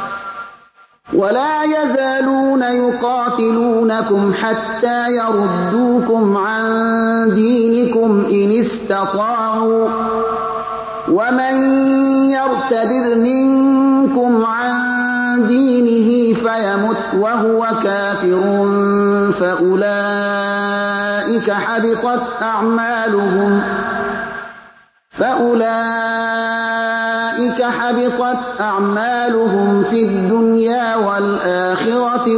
ولا يزالون يقاتلونكم حتى يردوكم عن دينكم إن استطاعوا ومن يرتد منكم عن دينه فيمت وهو كافر فأولئك حبطت أعمالهم في الدنيا والآخرة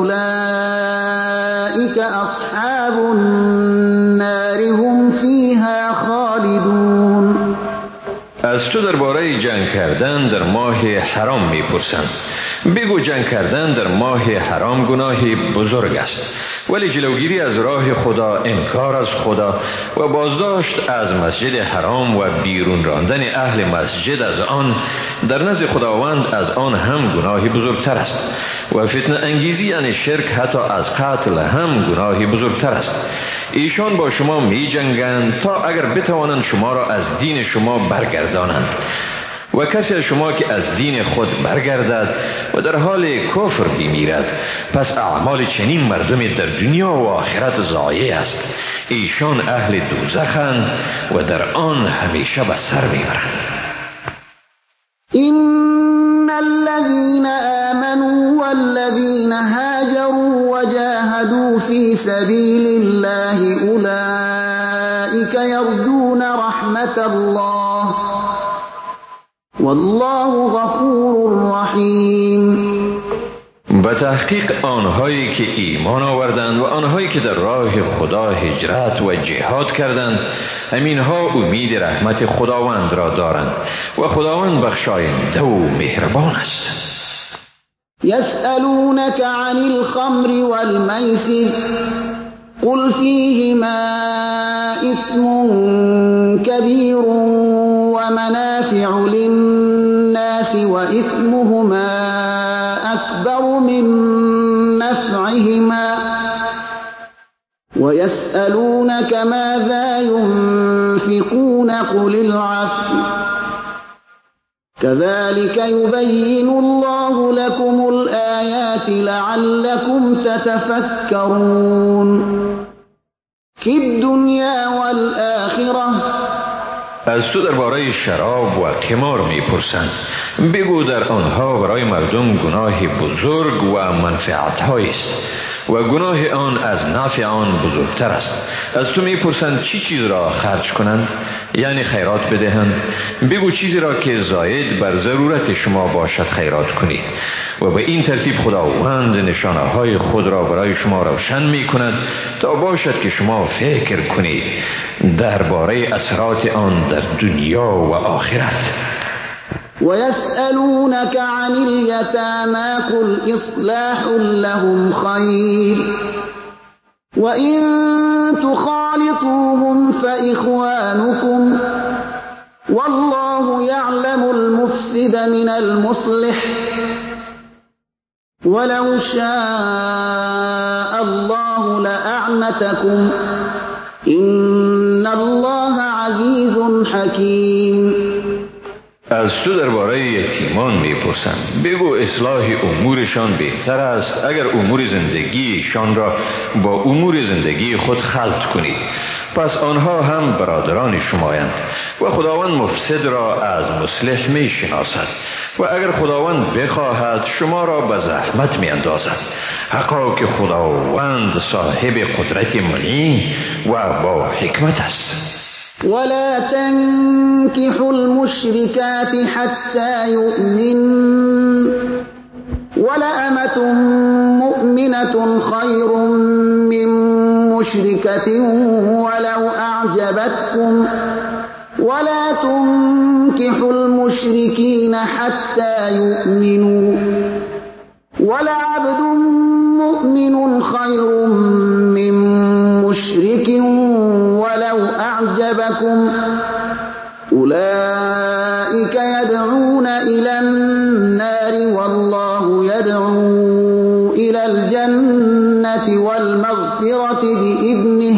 وأولئك أصحاب النار هم فيها خالدون. از تو درباره جنگ کردن در ماه حرام میپرسند. بگو جنگ کردن در ماه حرام گناهی بزرگ است، ولی جلوگیری از راه خدا، انکار از خدا و بازداشت از مسجد حرام و بیرون راندن اهل مسجد از آن در نزد خداوند از آن هم گناهی بزرگتر است و فتنه انگیزی یعنی شرک حتی از قتل هم گناهی بزرگتر است. ایشان با شما می جنگند تا اگر بتوانند شما را از دین شما برگردانند و کسی از شما که از دین خود برگردد و در حال کفر بمیرد پس اعمال چنین مردم در دنیا و آخرت ضایع است. ایشان اهل دوزخند و در آن همیشه به سر میبرند. إن الذين آمنوا والذين هاجروا وجاهدوا في سبيل الله أولئك يرجون رحمة الله والله غفور رحیم. به تحقیق آنهایی که ایمان آوردند و آنهایی که در راه خدا هجرت و جهاد کردند همینها امید رحمت خداوند را دارند و خداوند بخشاینده و مهربان است. يسألونك عن الخمر والميسر قل فيهما إثم كبير ومنافع للناس وإثمهما أكبر من نفعهما ويسألونك ماذا ينفقون قل العفو كذلك يبين الله لكم الآيات لعلكم تتفكرون في الدنيا والآخرة. از تو درباره شراب و قمار میپرسند. بگو در آنها برای مردم گناه بزرگ و منفعت‌هایی است و گناه آن از نفع آن بزرگتر است. از تو میپرسند چی چیز را خرج کنند، یعنی خیرات بدهند. بگو چیزی را که زاید بر ضرورت شما باشد خیرات کنید و به این ترتیب خداوند نشانه های خود را برای شما روشن می کند تا باشد که شما فکر کنید درباره اثرات آن در دنیا و آخرت. ويسألونك عن اليتامى قل إصلاح لهم خير وإن تخالطوهم فإخوانكم والله يعلم المفسد من المصلح ولو شاء الله لأعنتكم إن الله عزيز حكيم. از تو درباره یتیمان میپرسند. بگو اصلاح امورشان بهتر است اگر امور زندگیشان را با امور زندگی خود خلط کنید، پس آنها هم برادران شمایند و خداوند مفسد را از مصلح می شناسد و اگر خداوند بخواهد شما را به زحمت می اندازد. حقا که خداوند صاحب قدرت منی و با حکمت است. ولا تنكحوا المشركات حتى يؤمن ولأمة مؤمنة خير من مشركة ولو أعجبتكم ولا تنكحوا المشركين حتى يؤمنوا ولعبد مؤمن خير من مشرك ولو أعجبكم أولئك يدعون إلى النار والله يدعو إلى الجنة والمغفرة بإذنه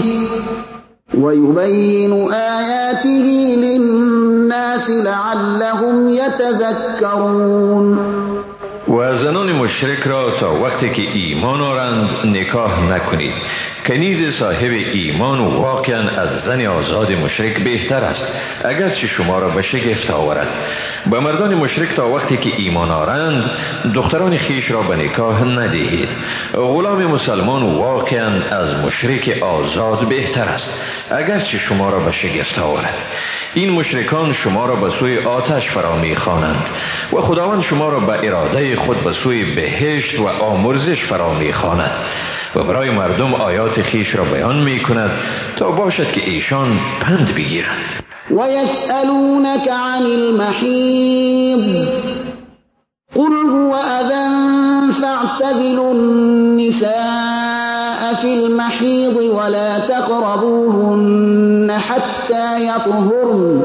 ويبين آياته للناس لعلهم يتذكرون. و زنان مشرک را تا وقتی که ایمان آورند نکاح نکنید که نیز صاحب ایمان واقعا از زن آزاد مشرک بهتر است اگرچه شما را به شگفت آورد. به مردان مشرک تا وقتی که ایمان آورند دختران خیش را به نکاح ندهید. غلام مسلمان واقعا از مشرک آزاد بهتر است اگرچه شما را به شگفت آورد. این مشرکان شما را به سوی آتش فرا می‌خوانند و خداوند شما را به اراده خود به سوی بهشت و آمرزش فرا می‌خواند و برای مردم آیات خیش را بیان می‌کند تا باشد که ایشان پند بگیرند. و یسألونک عن المحیض قل هو اذى فاعتزلوا النساء في المحيض ولا تقربوهن حتى يطهرن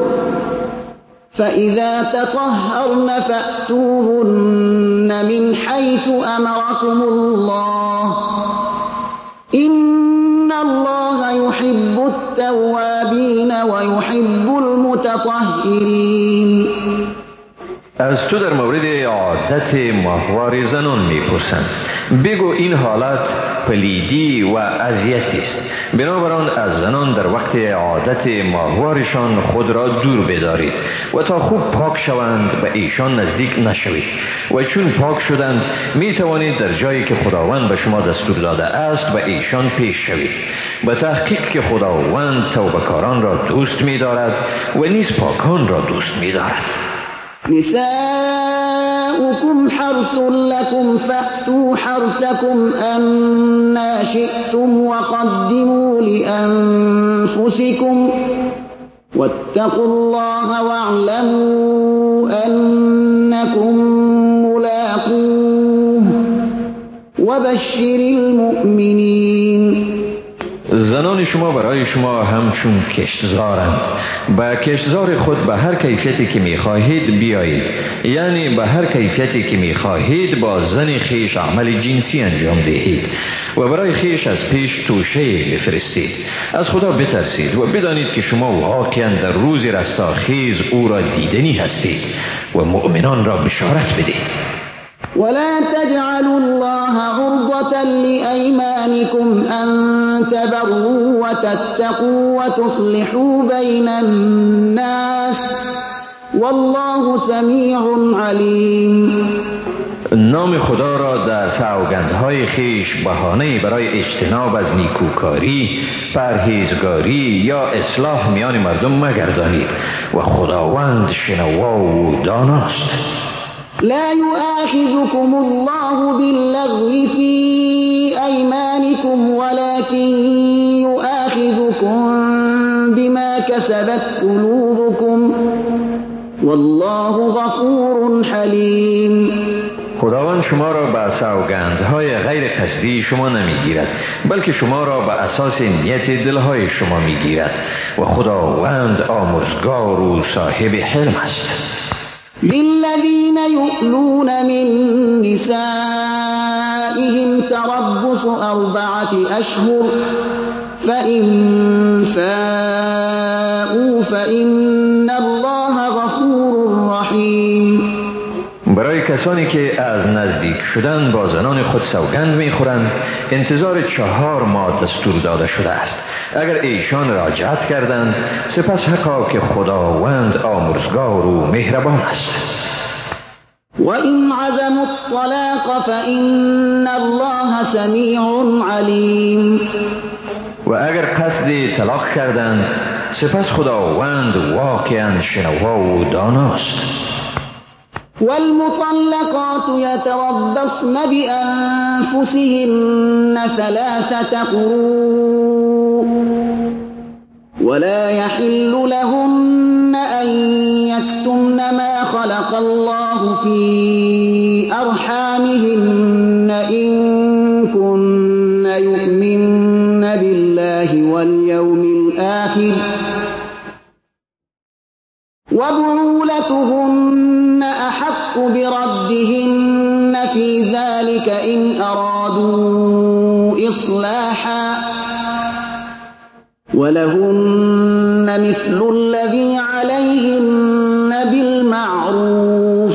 فإذا تطهرن فأتوهن من حيث أمركم الله إن الله يحب التوابين ويحب المتطهرين. از تو در مورد عادت ماهوار زنان میپرسند. بگو این حالت پلیدی و اذیتی است، بنابراین از زنان در وقت عادت ماهوارشان خود را دور بدارید و تا خوب پاک شوند به ایشان نزدیک نشوید و چون پاک شدند می توانید در جایی که خداوند به شما دستور داده است به ایشان پیش شوید. به تحقیق که خداوند توبه‌کاران را دوست می دارد و نیز پاکان را دوست می دارد. نساؤكم حرث لكم فأتوا حرثكم أنا شئتم وقدموا لأنفسكم واتقوا الله واعلموا أنكم ملاقوه وبشر المؤمنين. زنان شما برای شما همچون کشتزارند. با کشتزار خود به هر کیفیتی که می‌خواهید بیایید، یعنی به هر کیفیتی که می‌خواهید با زن خیش عمل جنسی انجام دهید و برای خیش از پیش توشه بفرستید. از خدا بترسید و بدانید که شما واقعا در روز رستاخیز او را دیدنی هستید و مؤمنان را بشارت بدید. ولا تجعلوا الله عرضة لأيمانكم أن تبروا وتتقوا وتصلحوا بين الناس والله سمیع علیم. نام خدا را در سوگندهای خیش بهانه برای اجتناب از نیکوکاری، پرهیزگاری یا اصلاح میان مردم مگردانید و خداوند شنوا و داناست. لا يؤاخذكم الله باللغو في أيمانكم ولكن يؤاخذكم بما كسبت قلوبكم والله غفور حلیم. خداوند شما را به سوگندهای غیر قصدی شما نمیگیرد بلکه شما را به اساس نیت دلهای شما میگیرد و خداوند آمرزگار و صاحب حلم است. للذين يؤلون من نسائهم تربص 4 أشهر فإن فاءوا فإن الله غفور رحیم. برای کسانی که از نزدیک شدن با زنان خود سوگند میخورند انتظار 4 ماه دستور داده شده است. اگر ایشان راجعت کردند سپس حقا که خداوند آمرزگار و مهربان است. وَإِنْ عَزَمُوا الطَّلَاقَ فَإِنَّ اللَّهَ سَمِيعٌ عَلِيمٌ. و اگر قصد طلاق کردند سپس خداوند واقعا شنوا و داناست. والمطلقات يتربصن بأنفسهن 3 قروء ولا يحل لهن أن يكتمن ما خلق الله في أرحامهن إن كن يؤمن بالله واليوم الآخر وبعولتهن أحق بردهن في ذلك إن أرادوا إصلاحا ولهن مثل الذي عليهن بالمعروف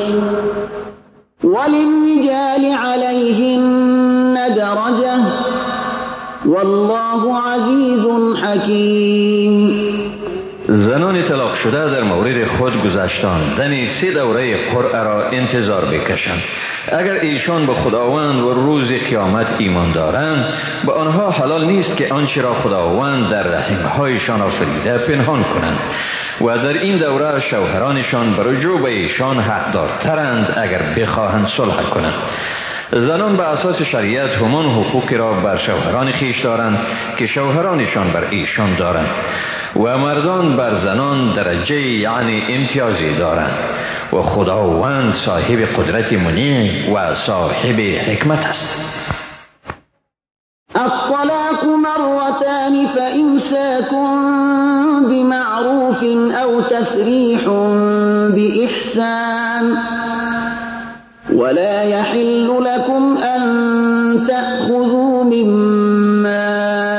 وللرجال عليهن درجة والله عزيز حكيم. زنان طلاق شده در مورد خود گذشتاندن 3 دوره قرعه را انتظار بکشند. اگر ایشان به خداوند و روز قیامت ایمان دارند به آنها حلال نیست که آنچه را خداوند در رحمهایشان آفریده پنهان کنند و در این دوره شوهرانشان به رجوع به ایشان حقدارترند اگر بخواهند صلح کنند. زنان به اساس شریعت همان حقوقی را بر شوهران خیش دارند که شوهرانشان بر ایشان دارند و مردان بر زنان درجه یعنی امتیازی دارند و خداوند صاحب قدرت منیع و صاحب حکمت است. الطلاق مرتان فإمساك بمعروف أو تسريح بإحسان ولا يحل لكم أن تأخذوا مما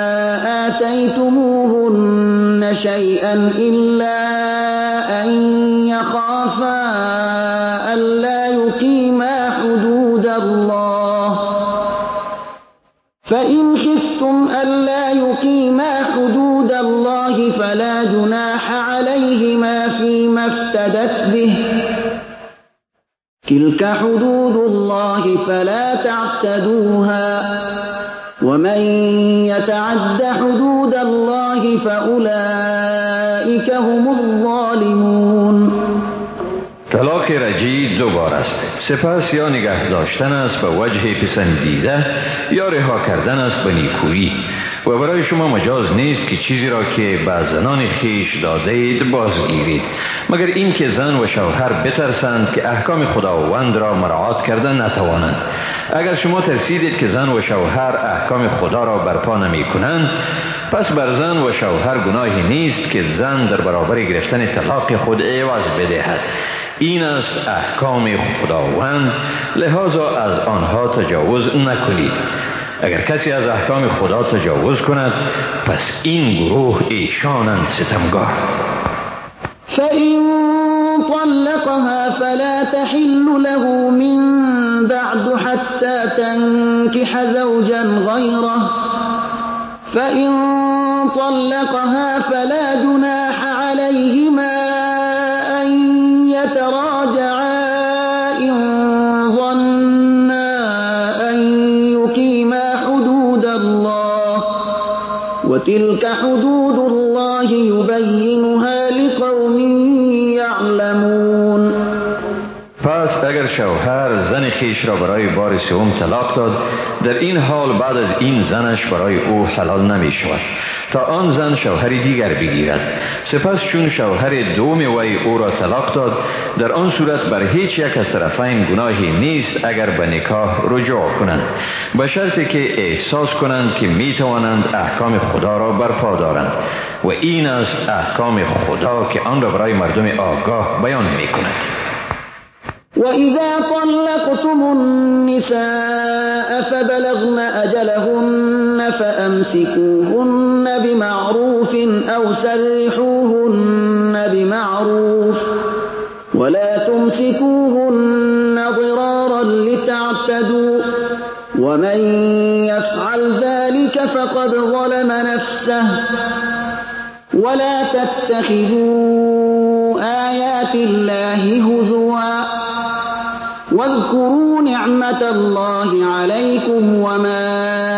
آتيتموهن شيئا إلا أن يخافا ألا يقيما حدود الله فإن خفتم ألا يقيما حدود الله فلا جناح عليهما فيما افتدت به تلك حدود الله فلا تعتدوها ومن يتعد حدود الله فأولئك هم الظالمون. طلاق رجعی 2 بار است. سپس یا نگه داشتن است به وجه پسندیده یا رها کردن است به نیکویی و برای شما مجاز نیست که چیزی را که به زنان خیش داده اید بازگیرید مگر اینکه زن و شوهر بترسند که احکام خداوند را مراعات کردن نتوانند. اگر شما ترسیدید که زن و شوهر احکام خدا را برپا نمی کنند پس بر زن و شوهر گناهی نیست که زن در برابر گرفتن طلاق خود عوض بدهد. این است احکام خداوند، لذا از آنها تجاوز نکنید. اگر کسی از احکام خدا تجاوز کند پس این گروه ایشانند ستمگار. فإن طلقها فلا تحل له من بعد حتى تنكح زوجا غيره فإن طلقها فلا جناح عليهما أن يتراجعا إن ظنا أن يقيما حدود الله وتلك حدود الله يبينها لقوم يعلمون. پس اگر شوهر زن خیش را برای بار 3 طلاق داد در این حال بعد از این زنش برای او حلال نمی شود تا آن زن شوهر دیگر بگیرد. سپس چون شوهر دوم وی او را طلاق داد در آن صورت بر هیچ یک از طرفین گناهی نیست اگر به نکاح رجوع کنند به شرطی که احساس کنند که می توانند احکام خدا را برپا دارند و این است احکام خدا که آن را برای مردم آگاه بیان می کند. وَإِذَا طَلَّقْتُمُ النِّسَاءَ فَبَلَغْنَ أَجَلَهُنَّ فَأَمْسِكُوهُنَّ بِمَعْرُوفٍ أَوْ سَرِّحُوهُنَّ بِمَعْرُوفٍ وَلَا تُمْسِكُوهُنَّ ضِرَارًا لِتَعْتَدُوا وَمَنْ يَفْعَلْ ذَلِكَ فَقَدْ ظَلَمَ نَفْسَهُ وَلَا تَتَّخِذُوا آيَاتِ اللَّهِ هُزُوًا واذكروا نعمة الله عليكم وما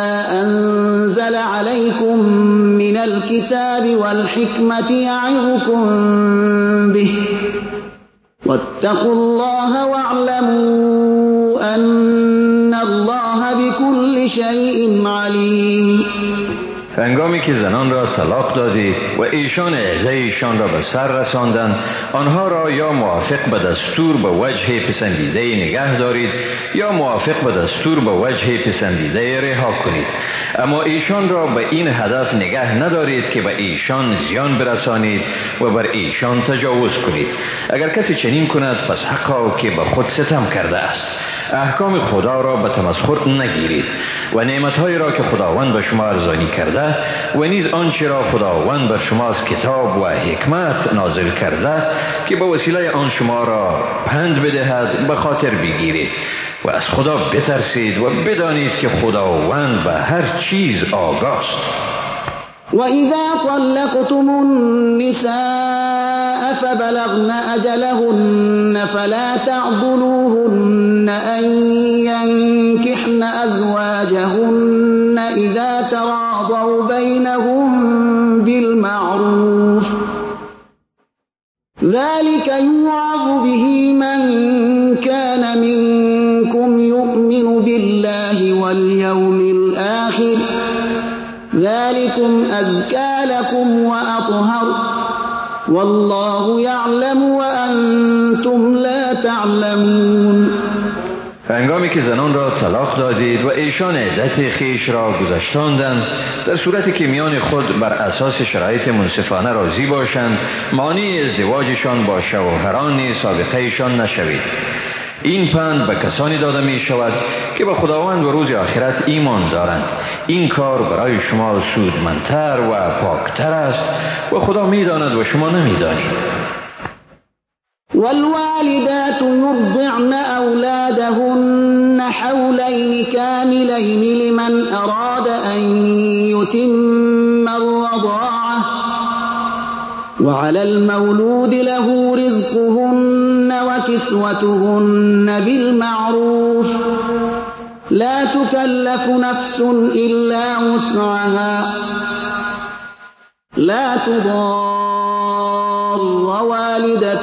أنزل عليكم من الكتاب والحكمة يعظكم به واتقوا الله واعلموا أن الله بكل شيء عليم. هنگامی که زنان را طلاق دادید و ایشان عده ایشان را به سر رساندند، آنها را یا موافق به دستور به وجه پسندیده نگه دارید یا موافق به دستور به وجه پسندیده رها کنید، اما ایشان را به این هدف نگه ندارید که به ایشان زیان برسانید و بر ایشان تجاوز کنید. اگر کسی چنین کند پس حقا که به خود ستم کرده است. احکام خدا را به تمسخر نگیرید و نعمت‌های را که خداوند به شما ارزانی کرده و نیز آنچه را خداوند بر شما از کتاب و حکمت نازل کرده که به وسیله آن شما را پند بدهد به خاطر بگیرید و از خدا بترسید و بدانید که خداوند به هر چیز آگاه است. وَإِذَا طَلَّقْتُمُ النِّسَاءَ فَبَلَغْنَ أَجَلَهُنَّ فَلَا تَعْضُلُوهُنَّ أَن يَنكِحْنَ أَزْوَاجَهُنَّ إِذَا تَرَاضَوْا بَيْنَهُم بِالْمَعْرُوفِ ۗ ذَلِكَ يُوعَظُ بِهِ مَن كَانَ مِنكُمْ يُؤْمِنُ بِاللَّهِ وَالْيَوْمِ الْآخِرِ ۗ ذلكم أزكى لكم وأطهر والله يعلم وأنتم لا تعلمون. هنگامی که زنان را طلاق دادید و ایشان عدت خیش را گذشتاندند، در صورتی که میان خود بر اساس شرایط منصفانه راضی باشند، مانع ازدواجشان با شوهران سابقه ایشان نشوید. این پند به کسانی داده می شود که به خداوند و روز آخرت ایمان دارند. این کار برای شما سودمندتر و پاکتر است و خدا می داند و شما نمی دانید. والوالدات يرضعن أولادهن حولين كاملين لمن أراد أن يتم الرضاعة وعلى المولود له رزقهن وكسوتهن بالمعروف لا تكلف نفس إلا وسعها لا تضار والدة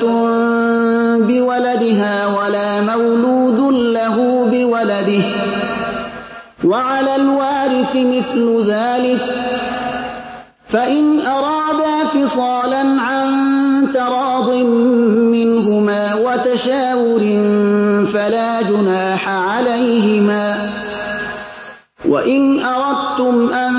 بولدها ولا مولود له بولده وعلى الوارث مثل ذلك فإن أرادا فصالا عن تراض منهما وتشاور فلا جناح عليهما وإن أردتم أن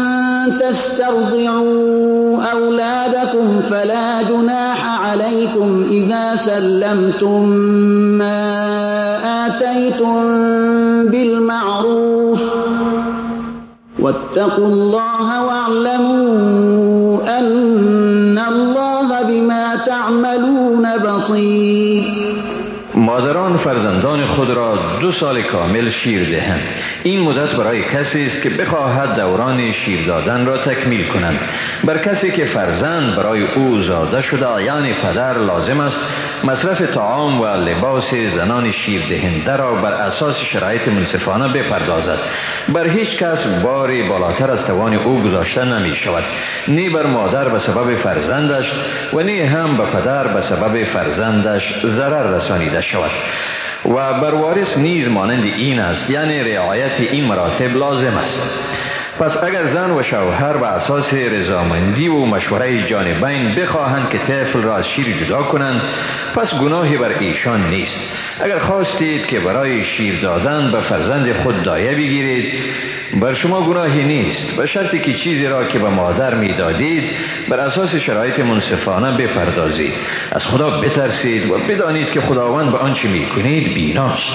تسترضعوا أولادكم فلا جناح عليكم إذا سلمتم ما آتيتم بالمعروف واتقوا الله واعلموا أن الله بما تعملون بصير. مادران فرزندان خود را 2 سال کامل شیر دهند. این مدت برای کسی است که بخواهد دوران شیر دادن را تکمیل کنند. بر کسی که فرزند برای او زاده شده یعنی پدر لازم است مصرف طعام و لباس زنان شیر دهنده را بر اساس شرایط منصفانه بپردازد. بر هیچ کس باری بالاتر از توان او گذاشته نمی شود، نه بر مادر به سبب فرزندش و نه هم به پدر به سبب فرزندش ضرر رسانیده شود. و بر وارث نیز مانند این است، یعنی رعایت این مراتب لازم است. پس اگر زن و شوهر به اساس رضامندی و مشوره جانبین بخواهند که طفل را از شیر جدا کنند، پس گناهی بر ایشان نیست. اگر خواستید که برای شیر دادن به فرزند خود دایه بگیرید، بر شما گناهی نیست، به شرطی که چیزی را که به مادر می دادید بر اساس شرایط منصفانه بپردازید. از خدا بترسید و بدانید که خداوند به آنچه می کنید بیناست.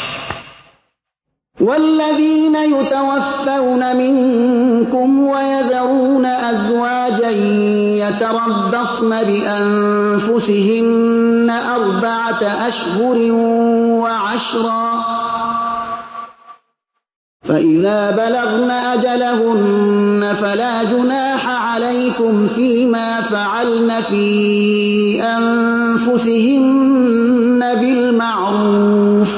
والذين يتوفون منكم ويذرون أزواجا يتربصن بأنفسهن 4 أشهر وعشرا فإذا بلغن أجلهن فلا جناح عليكم فيما فعلن في أنفسهن بالمعروف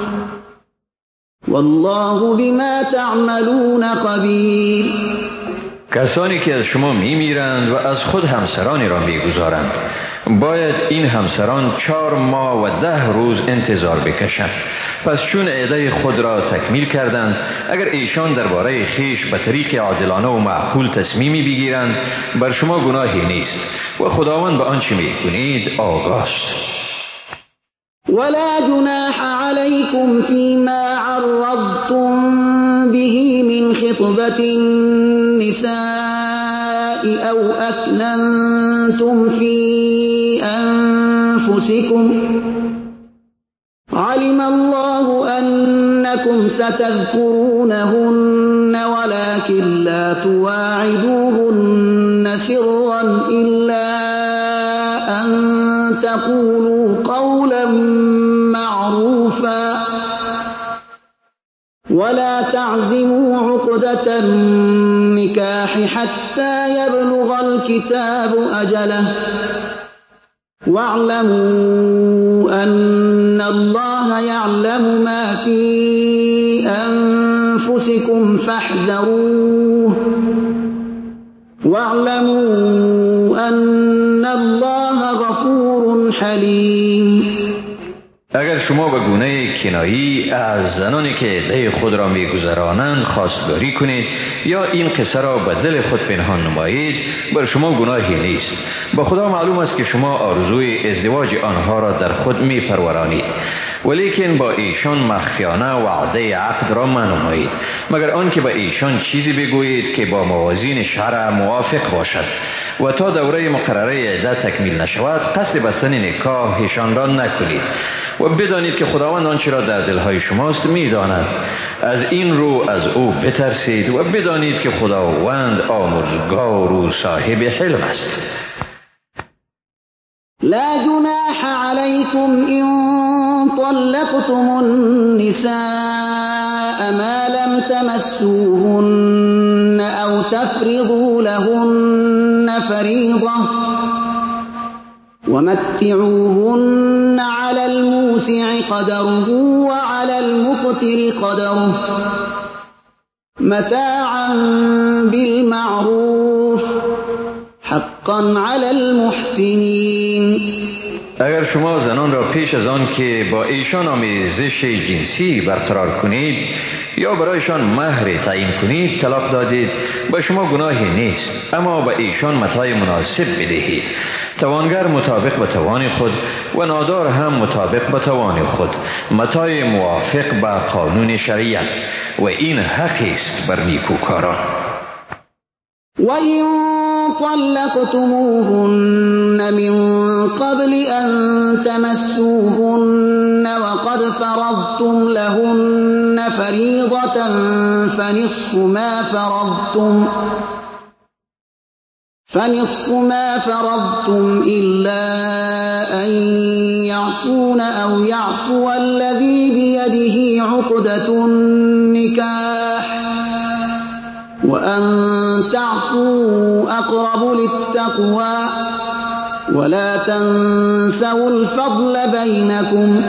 والله بما تعملون خبیر. کسانی که از شما میمیرند و از خود همسرانی را میگذارند باید این همسران 4 ماه و 10 روز انتظار بکشند. پس چون عده خود را تکمیل کردند، اگر ایشان درباره خیش به طریق عادلانه و معقول تصمیمی بگیرند، بر شما گناهی نیست و خداوند به آنچه میکنید آگاه است. ولا جناح عليكم فيما عرضتم به من خطبة النساء أو أكننتم في أنفسكم علم الله أنكم ستذكرونهن ولكن لا تواعدوهن سرا إلا أن تقولوا قولا معروفا ولا تعزموا عقدة النكاح حتى يبلغ الكتاب أجله واعلموا أن الله يعلم ما في أنفسكم فاحذروه واعلموا أن الله غفور حليم. اگر شما به گونه کنایی از زنانی که عده خود را میگذرانند خواستگاری کنید یا این قصه را به دل خود پنهان نمایید، بر شما گناهی نیست. به خدا معلوم است که شما آرزوی ازدواج آنها را در خود میپرورانید، ولیکن با ایشان مخفیانه وعده عقد را منمایید، مگر آنکه به ایشان چیزی بگویید که با موازین شرع موافق باشد و تا دوره مقرره عده تکمیل نشود قصد بستن نکاحشان را نکنید و بدانید که خداوند آنچه را در دلهای شماست میداند. از این رو از او بترسید و بدانید که خداوند آمرزگار و صاحب حلم است. لا جناح عليكم إن طلقتم النساء ما لم تمسوهن أو تفرضوا لهن فريضة ومتعوهن على الموسع قدره وعلى المقتر قدره متاعا بالمعروف حقا على المحسنين. اگر شما زنان را پیش از آن که با ایشان آمیزش جنسی برقرار کنید یا برایشان مهر تعیین کنید طلاق دادید، به شما گناهی نیست، اما به ایشان متاع مناسب بدهید. توانگر مطابق به توان خود و نادار هم مطابق به توان خود، متاع موافق به قانون شریعت، و این حقی است بر نیکوکاران. وَإِن طَلَّقْتُمُوهُنَّ مِن قَبْلِ أَن تَمَسُّوهُنَّ وَقَدْ فَرَضْتُمْ لَهُنَّ فَرِيضَةً فَنِصْفُ مَا فَرَضْتُمْ إِلَّا أَن يَعْفُونَ أَوْ يَعْفُوَ الَّذِي بِيَدِهِ عُقْدَةُ النِّكَاحِ وَأَن تَعْفُوا أَقْرَبُ لِلتَّقْوَى وَلَا تَنسَوُا الْفَضْلَ بَيْنَكُمْ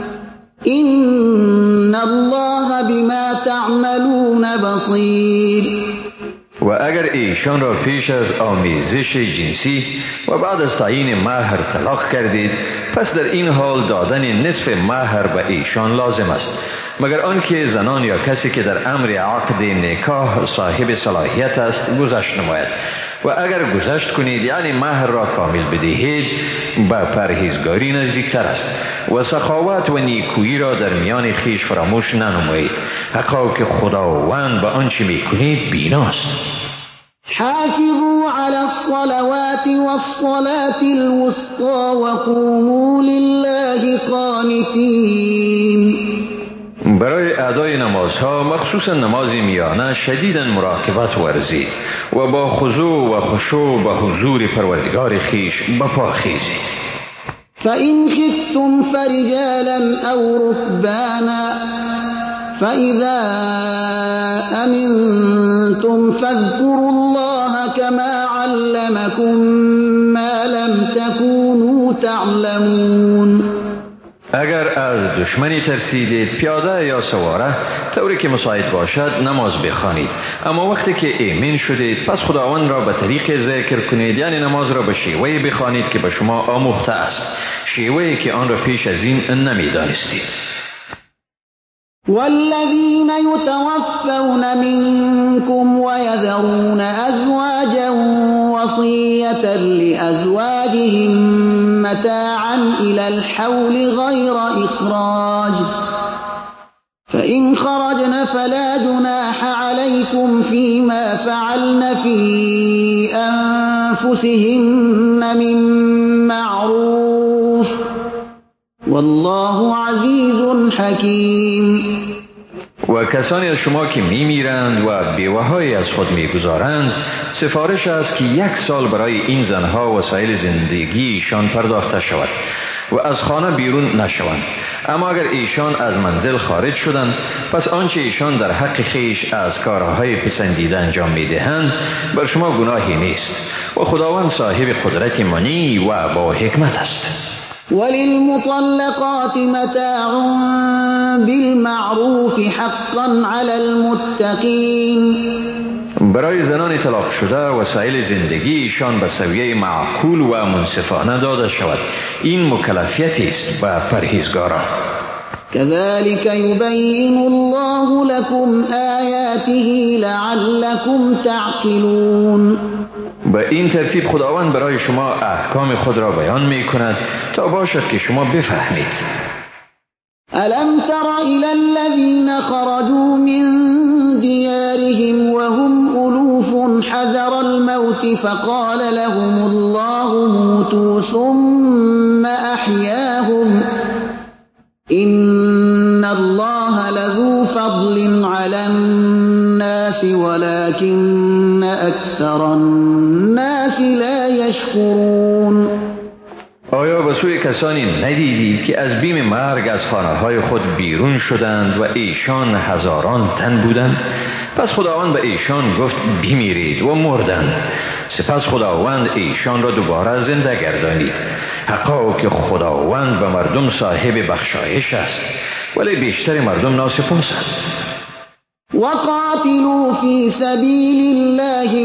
إِنَّ اللَّهَ بِمَا تَعْمَلُونَ بَصِيرٌ. و اگر ایشان را پیش از آمیزش جنسی و بعد از تعیین مهر طلاق کردید، پس در این حال دادن نصف مهر به ایشان لازم است، مگر آنکه زنان یا کسی که در امر عقد نکاح صاحب صلاحیت است گذشت نماید. و اگر گذشت کنید یعنی مهر را کامل بدهید، به پرهیزگاری نزدیکتر است و سخاوت و نیکویی را در میان خیش فراموش ننمایید، حقا که خداوند به آنچه میکنید بیناست. حافظوا على الصلوات والصلاة الوسطى وقوموا لله قانتين. برای ادای نمازها مخصوصا نماز میانه شدیداً مراقبت ورزید و با خضوع و خشوع به حضور پروردگار خیش بپا خیزید. فإن خفتم فرجالا أو ركبانا فإذا أمنتم فاذكروا الله كما علمكم ما لم تكونوا تعلمون. اگر از دشمنی ترسیدید پیاده یا سواره طوری که مساعد باشد نماز بخوانید، اما وقتی که ایمن شدید پس خداوند را به طریق ذکر کنید، یعنی نماز را به شیوهی بخوانید که به شما آموخته است، شیوهی که آن را پیش از این نمی‌دانستید. والذين يتوفون منكم ويذرون أزواجا وصية لأزواجهم متاعا إلى الحول غير إخراج فإن خرجن فلا جناح عليكم فيما فعلن في أنفسهن من معروف والله عزيز حكيم. و کسانی از شما که میمیرند و بیوه‌های از خود میگذارند سفارش است که 1 سال برای این زنها وسایل زندگیشان پرداخته شود و از خانه بیرون نشوند. اما اگر ایشان از منزل خارج شدند پس آنچه ایشان در حق خیش از کارهای پسندیده انجام میدهند بر شما گناهی نیست و خداوند صاحب قدرت منی و با حکمت است. وللمطلقات متاع بالمعروف حقا على المتقين. برای زنان طلاق شده وسایل زندگیشان به سویه معقول و منصفانه داده شود، این مکلفیتی است به پرهیزگاران. كذلك يبين الله لكم آياته لعلكم تعقلون. به این ترتیب خداوند برای شما احکام خود را بیان می کند تا باشد که شما بفهمید. ألم تر إلى الذين خرجوا من ديارهم وهم ألوف حذر الموت فقال لهم الله موتوا ثم أحياهم إن الله لذو فضل على الناس ولكن أكثر الناس لا يشكرون. آیا به سوی کسانی ندیدی که از بیم مرگ از خانه‌های خود بیرون شدند و ایشان هزاران تن بودند؟ پس خداوند به ایشان گفت بمیرید و مردند. سپس خداوند ایشان را دوباره زنده گردانید. حقا که خداوند به مردم صاحب بخشایش است، ولی بیشتر مردم ناسپاسند. وقاتلوا في سبيل الله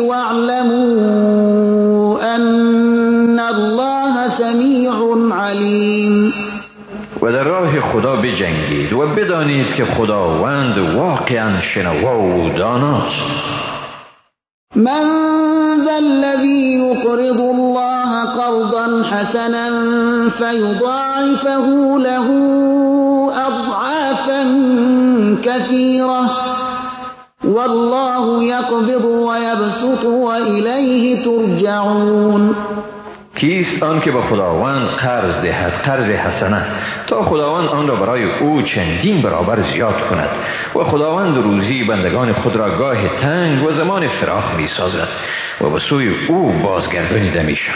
واعلموا أن الله سميع عليم. و در راه خدا بجنگید و بدانید که خداوند واقعا شنوا و داناست. من ذا الذي يقرض الله قرضا حسنا فيضاعفه له أضعافا كثيرة والله يقبض ويبسط وإليه ترجعون. کیست آن که به خداوند قرض دهد قرض حسنه تا خداوند آن را برای او چندین برابر زیاد کند و خداوند روزی بندگان خود را گاه تنگ و زمان فراخ می سازد و به سوی او بازگردانیده می شود.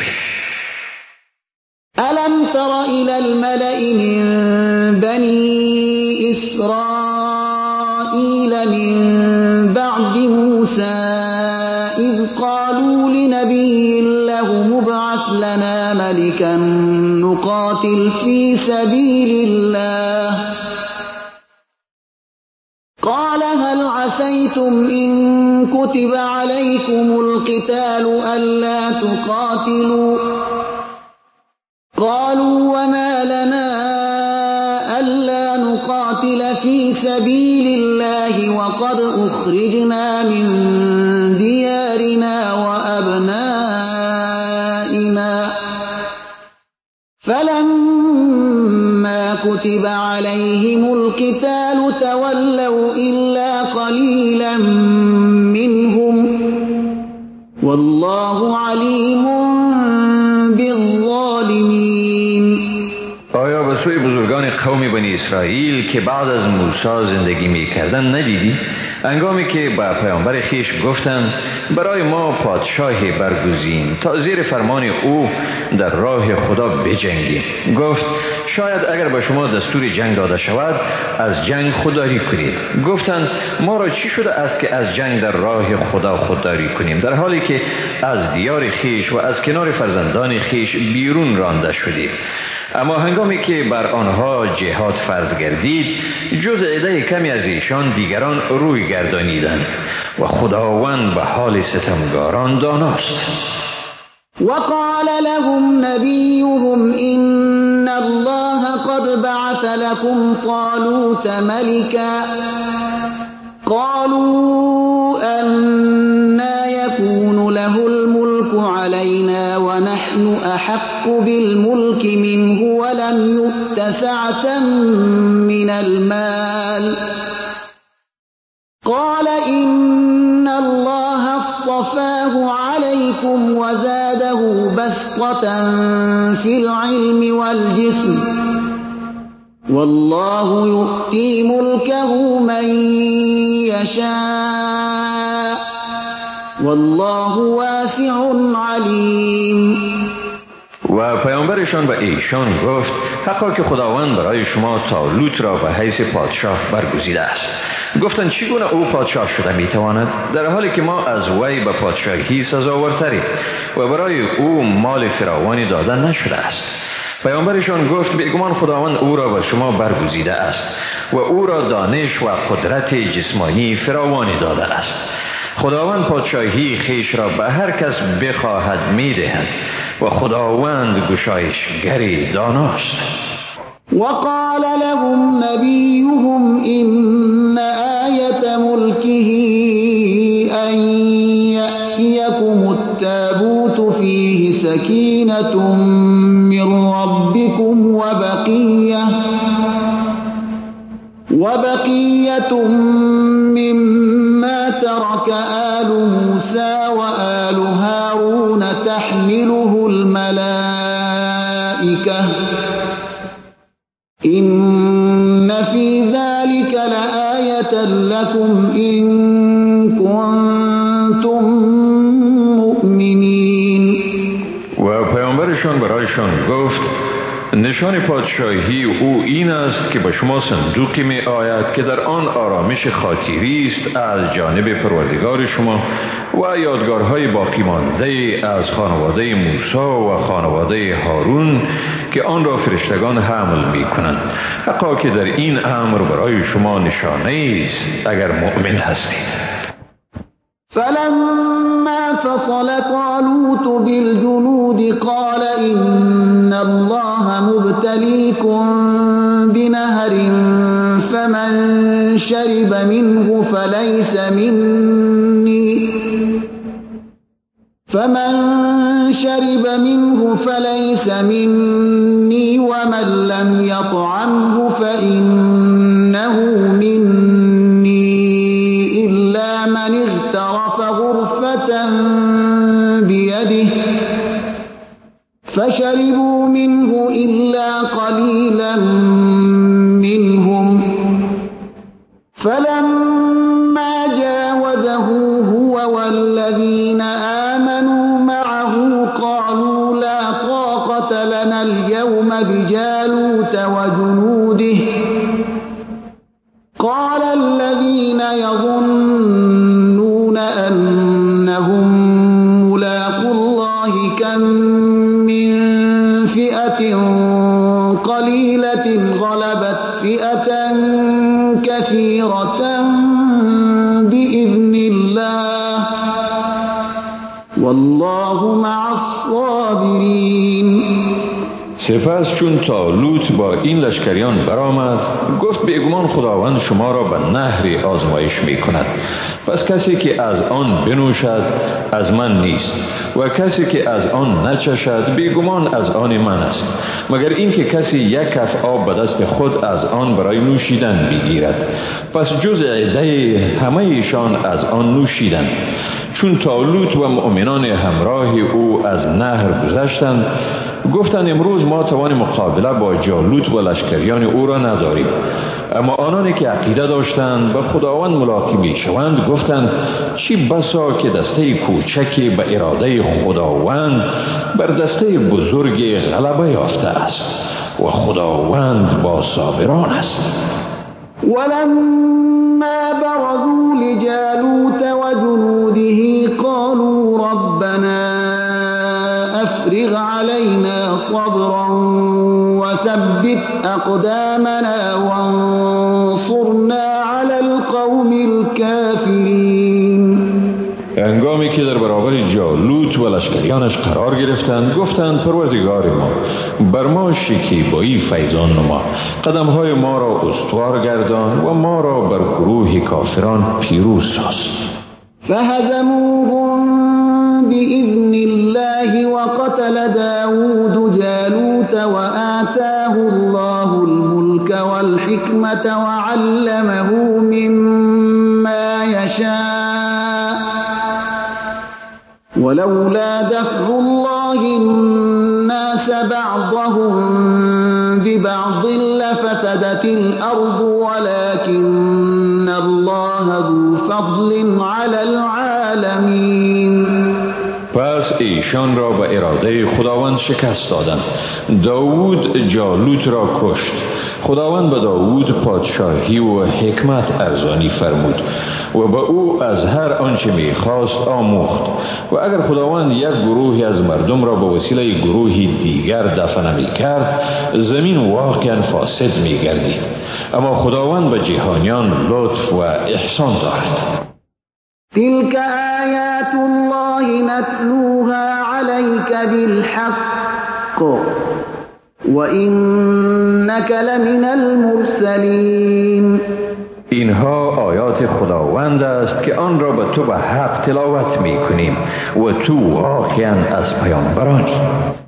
ألم تر إلى الملأ من بني إسرائيل من بعد موسى إذ قالوا لنبي له مبعث لنا ملكا نقاتل في سبيل الله قال هل عسيتم إن كتب عليكم القتال ألا تقاتلوا قالوا وما لنا ألا نقاتل في سبيل الله وقد أخرجنا من ديارنا وأبنائنا فلما كتب عليهم القتال تولوا إلا قليلا منهم والله عليم بالظالمين. آیا به سوی بزرگان قوم بنی اسرائیل که بعد از موسی زندگی می کردن ندیدی؟ انگامی که به پیامبر خیش گفتند برای ما پادشاهی برگزین تا زیر فرمان او در راه خدا بجنگیم. گفت شاید اگر به شما دستور جنگ داده شود از جنگ خودداری کنید. گفتند ما را چی شده است که از جنگ در راه خدا خودداری کنیم در حالی که از دیار خیش و از کنار فرزندان خیش بیرون رانده شدیم. اما هنگامی که بر آنها جهاد فرض گردید جز عده کمی از ایشان دیگران روی گردانیدند و خداوند به حال ستمگاران داناست. وقال لهم نبيهم إن الله قد بعث لكم طالوت ملكا قالوا أنى يكون له الملك علينا ونحن أحق بالملك منه ولم يؤت سعة من المال قال إن الله اصطفاه عليكم وزاده بسطة في العلم والجسم والله يؤتي ملكه من يشاء والله واسع علیم. و پیامبرشان به ایشان گفت حقا که خداوند برای شما طالوت را به حیث پادشاه برگزیده است. گفتند چگونه او پادشاه شده میتواند در حالی که ما از وی به پادشاهی سزاوارتریم و برای او مال فراوانی داده نشده است. پیامبرشان گفت بیگمان خداوند او را به شما برگزیده است و او را دانش و قدرت جسمانی فراوانی داده است. خداوند پادشاهی خیش را به هر کس بخواهد میدهد و خداوند گشایشگری داناست. وقال لهم نبيهم إن آية ملكه أن يأتيكم التابوت فيه سكينة من ربكم وبقية مما ترك آل موسى وآل هارون تحمله الملائكة إن في ذلك لآية لكم إن كنتم مؤمنين. و پیامبرشان برایشان گفت نشان پادشاهی او این است که به شما صندوقی می آید که در آن آرامش خاطری است از جانب پروردگار شما و یادگارهای باقی مانده از خانواده موسی و خانواده هارون که آن را فرشتگان حمل می کنند. حقا که در این امر برای شما نشانه است اگر مؤمن هستید. فلما فصل طالوت بالجنود قال إن الله مبتليكم بنهر فمن شرب منه فليس مني ومن لم يطعمه فإنه مني إلا من اغترف غرفة بيده فشربوا منه إلا قليلا منهم فلما جاوزه هو والذين آمنوا معه قالوا لا طاقة لنا اليوم بجالوت وجنوده قال الذين يظنون أنهم ملاقو الله كم من فئة قليلة غلبت فئة كثيرة بإذن الله والله مع الصابرين. سپس چون طالوت با این لشکریان برآمد گفت بیگمان خداوند شما را به نهر آزمایش می کند. پس کسی که از آن بنوشد از من نیست و کسی که از آن نچشد بیگمان از آن من است مگر اینکه کسی یک کف آب به دست خود از آن برای نوشیدن بگیرد. پس جز عده همه ایشان از آن نوشیدند. چون طالوت و مؤمنان همراه او از نهر گذشتند گفتند امروز ما توان مقابله با جالوت و لشکریان او را نداریم. اما آنانی که عقیده داشتند به خداوند ملاقی می شوند گفتند چی بسا که دسته کوچکی به اراده خداوند بر دسته بزرگ غلبه یافته است و خداوند با صابران است. ولما برزوا لجالوت وجنوده قالوا ربنا أفرغ علينا صبرا وثبت أقدامنا وانصرنا على القوم الكافرين. هنگامی که در برابر جالوت و لشکریانش قرار گرفتند گفتند پروردگار ما بر ما شکیبایی فیضان نما، قدمهای ما را استوار گردان و ما را بر گروه کافران پیروز ساز. فهزموهم بإذن الله وقتل داود جالوت وآتاه الله الملك والحكمة وعلمه مما يشاء ولولا دفع الله الناس بعضهم ببعض لفسدت الأرض ولكن الله ذو فضل على العالمين. پس ایشان را به اراده خداوند شکست دادند. داود جالوت را کشت. خداوند به داود پادشاهی و حکمت ارزانی فرمود و به او از هر آنچه می‌خواست آموخت. و اگر خداوند یک گروهی از مردم را به وسیله گروهی دیگر دفع نمی‌کرد، زمین واقعا فاسد می‌گردید. اما خداوند به جهانیان لطف و احسان دارد. تلك آیات الله نتلوها عليك بالحق وإنك لمن المرسلین. اینها آیات خداوند است که آن را به تو به حق تلاوت می کنیم و تو واقعا از پیامبرانی.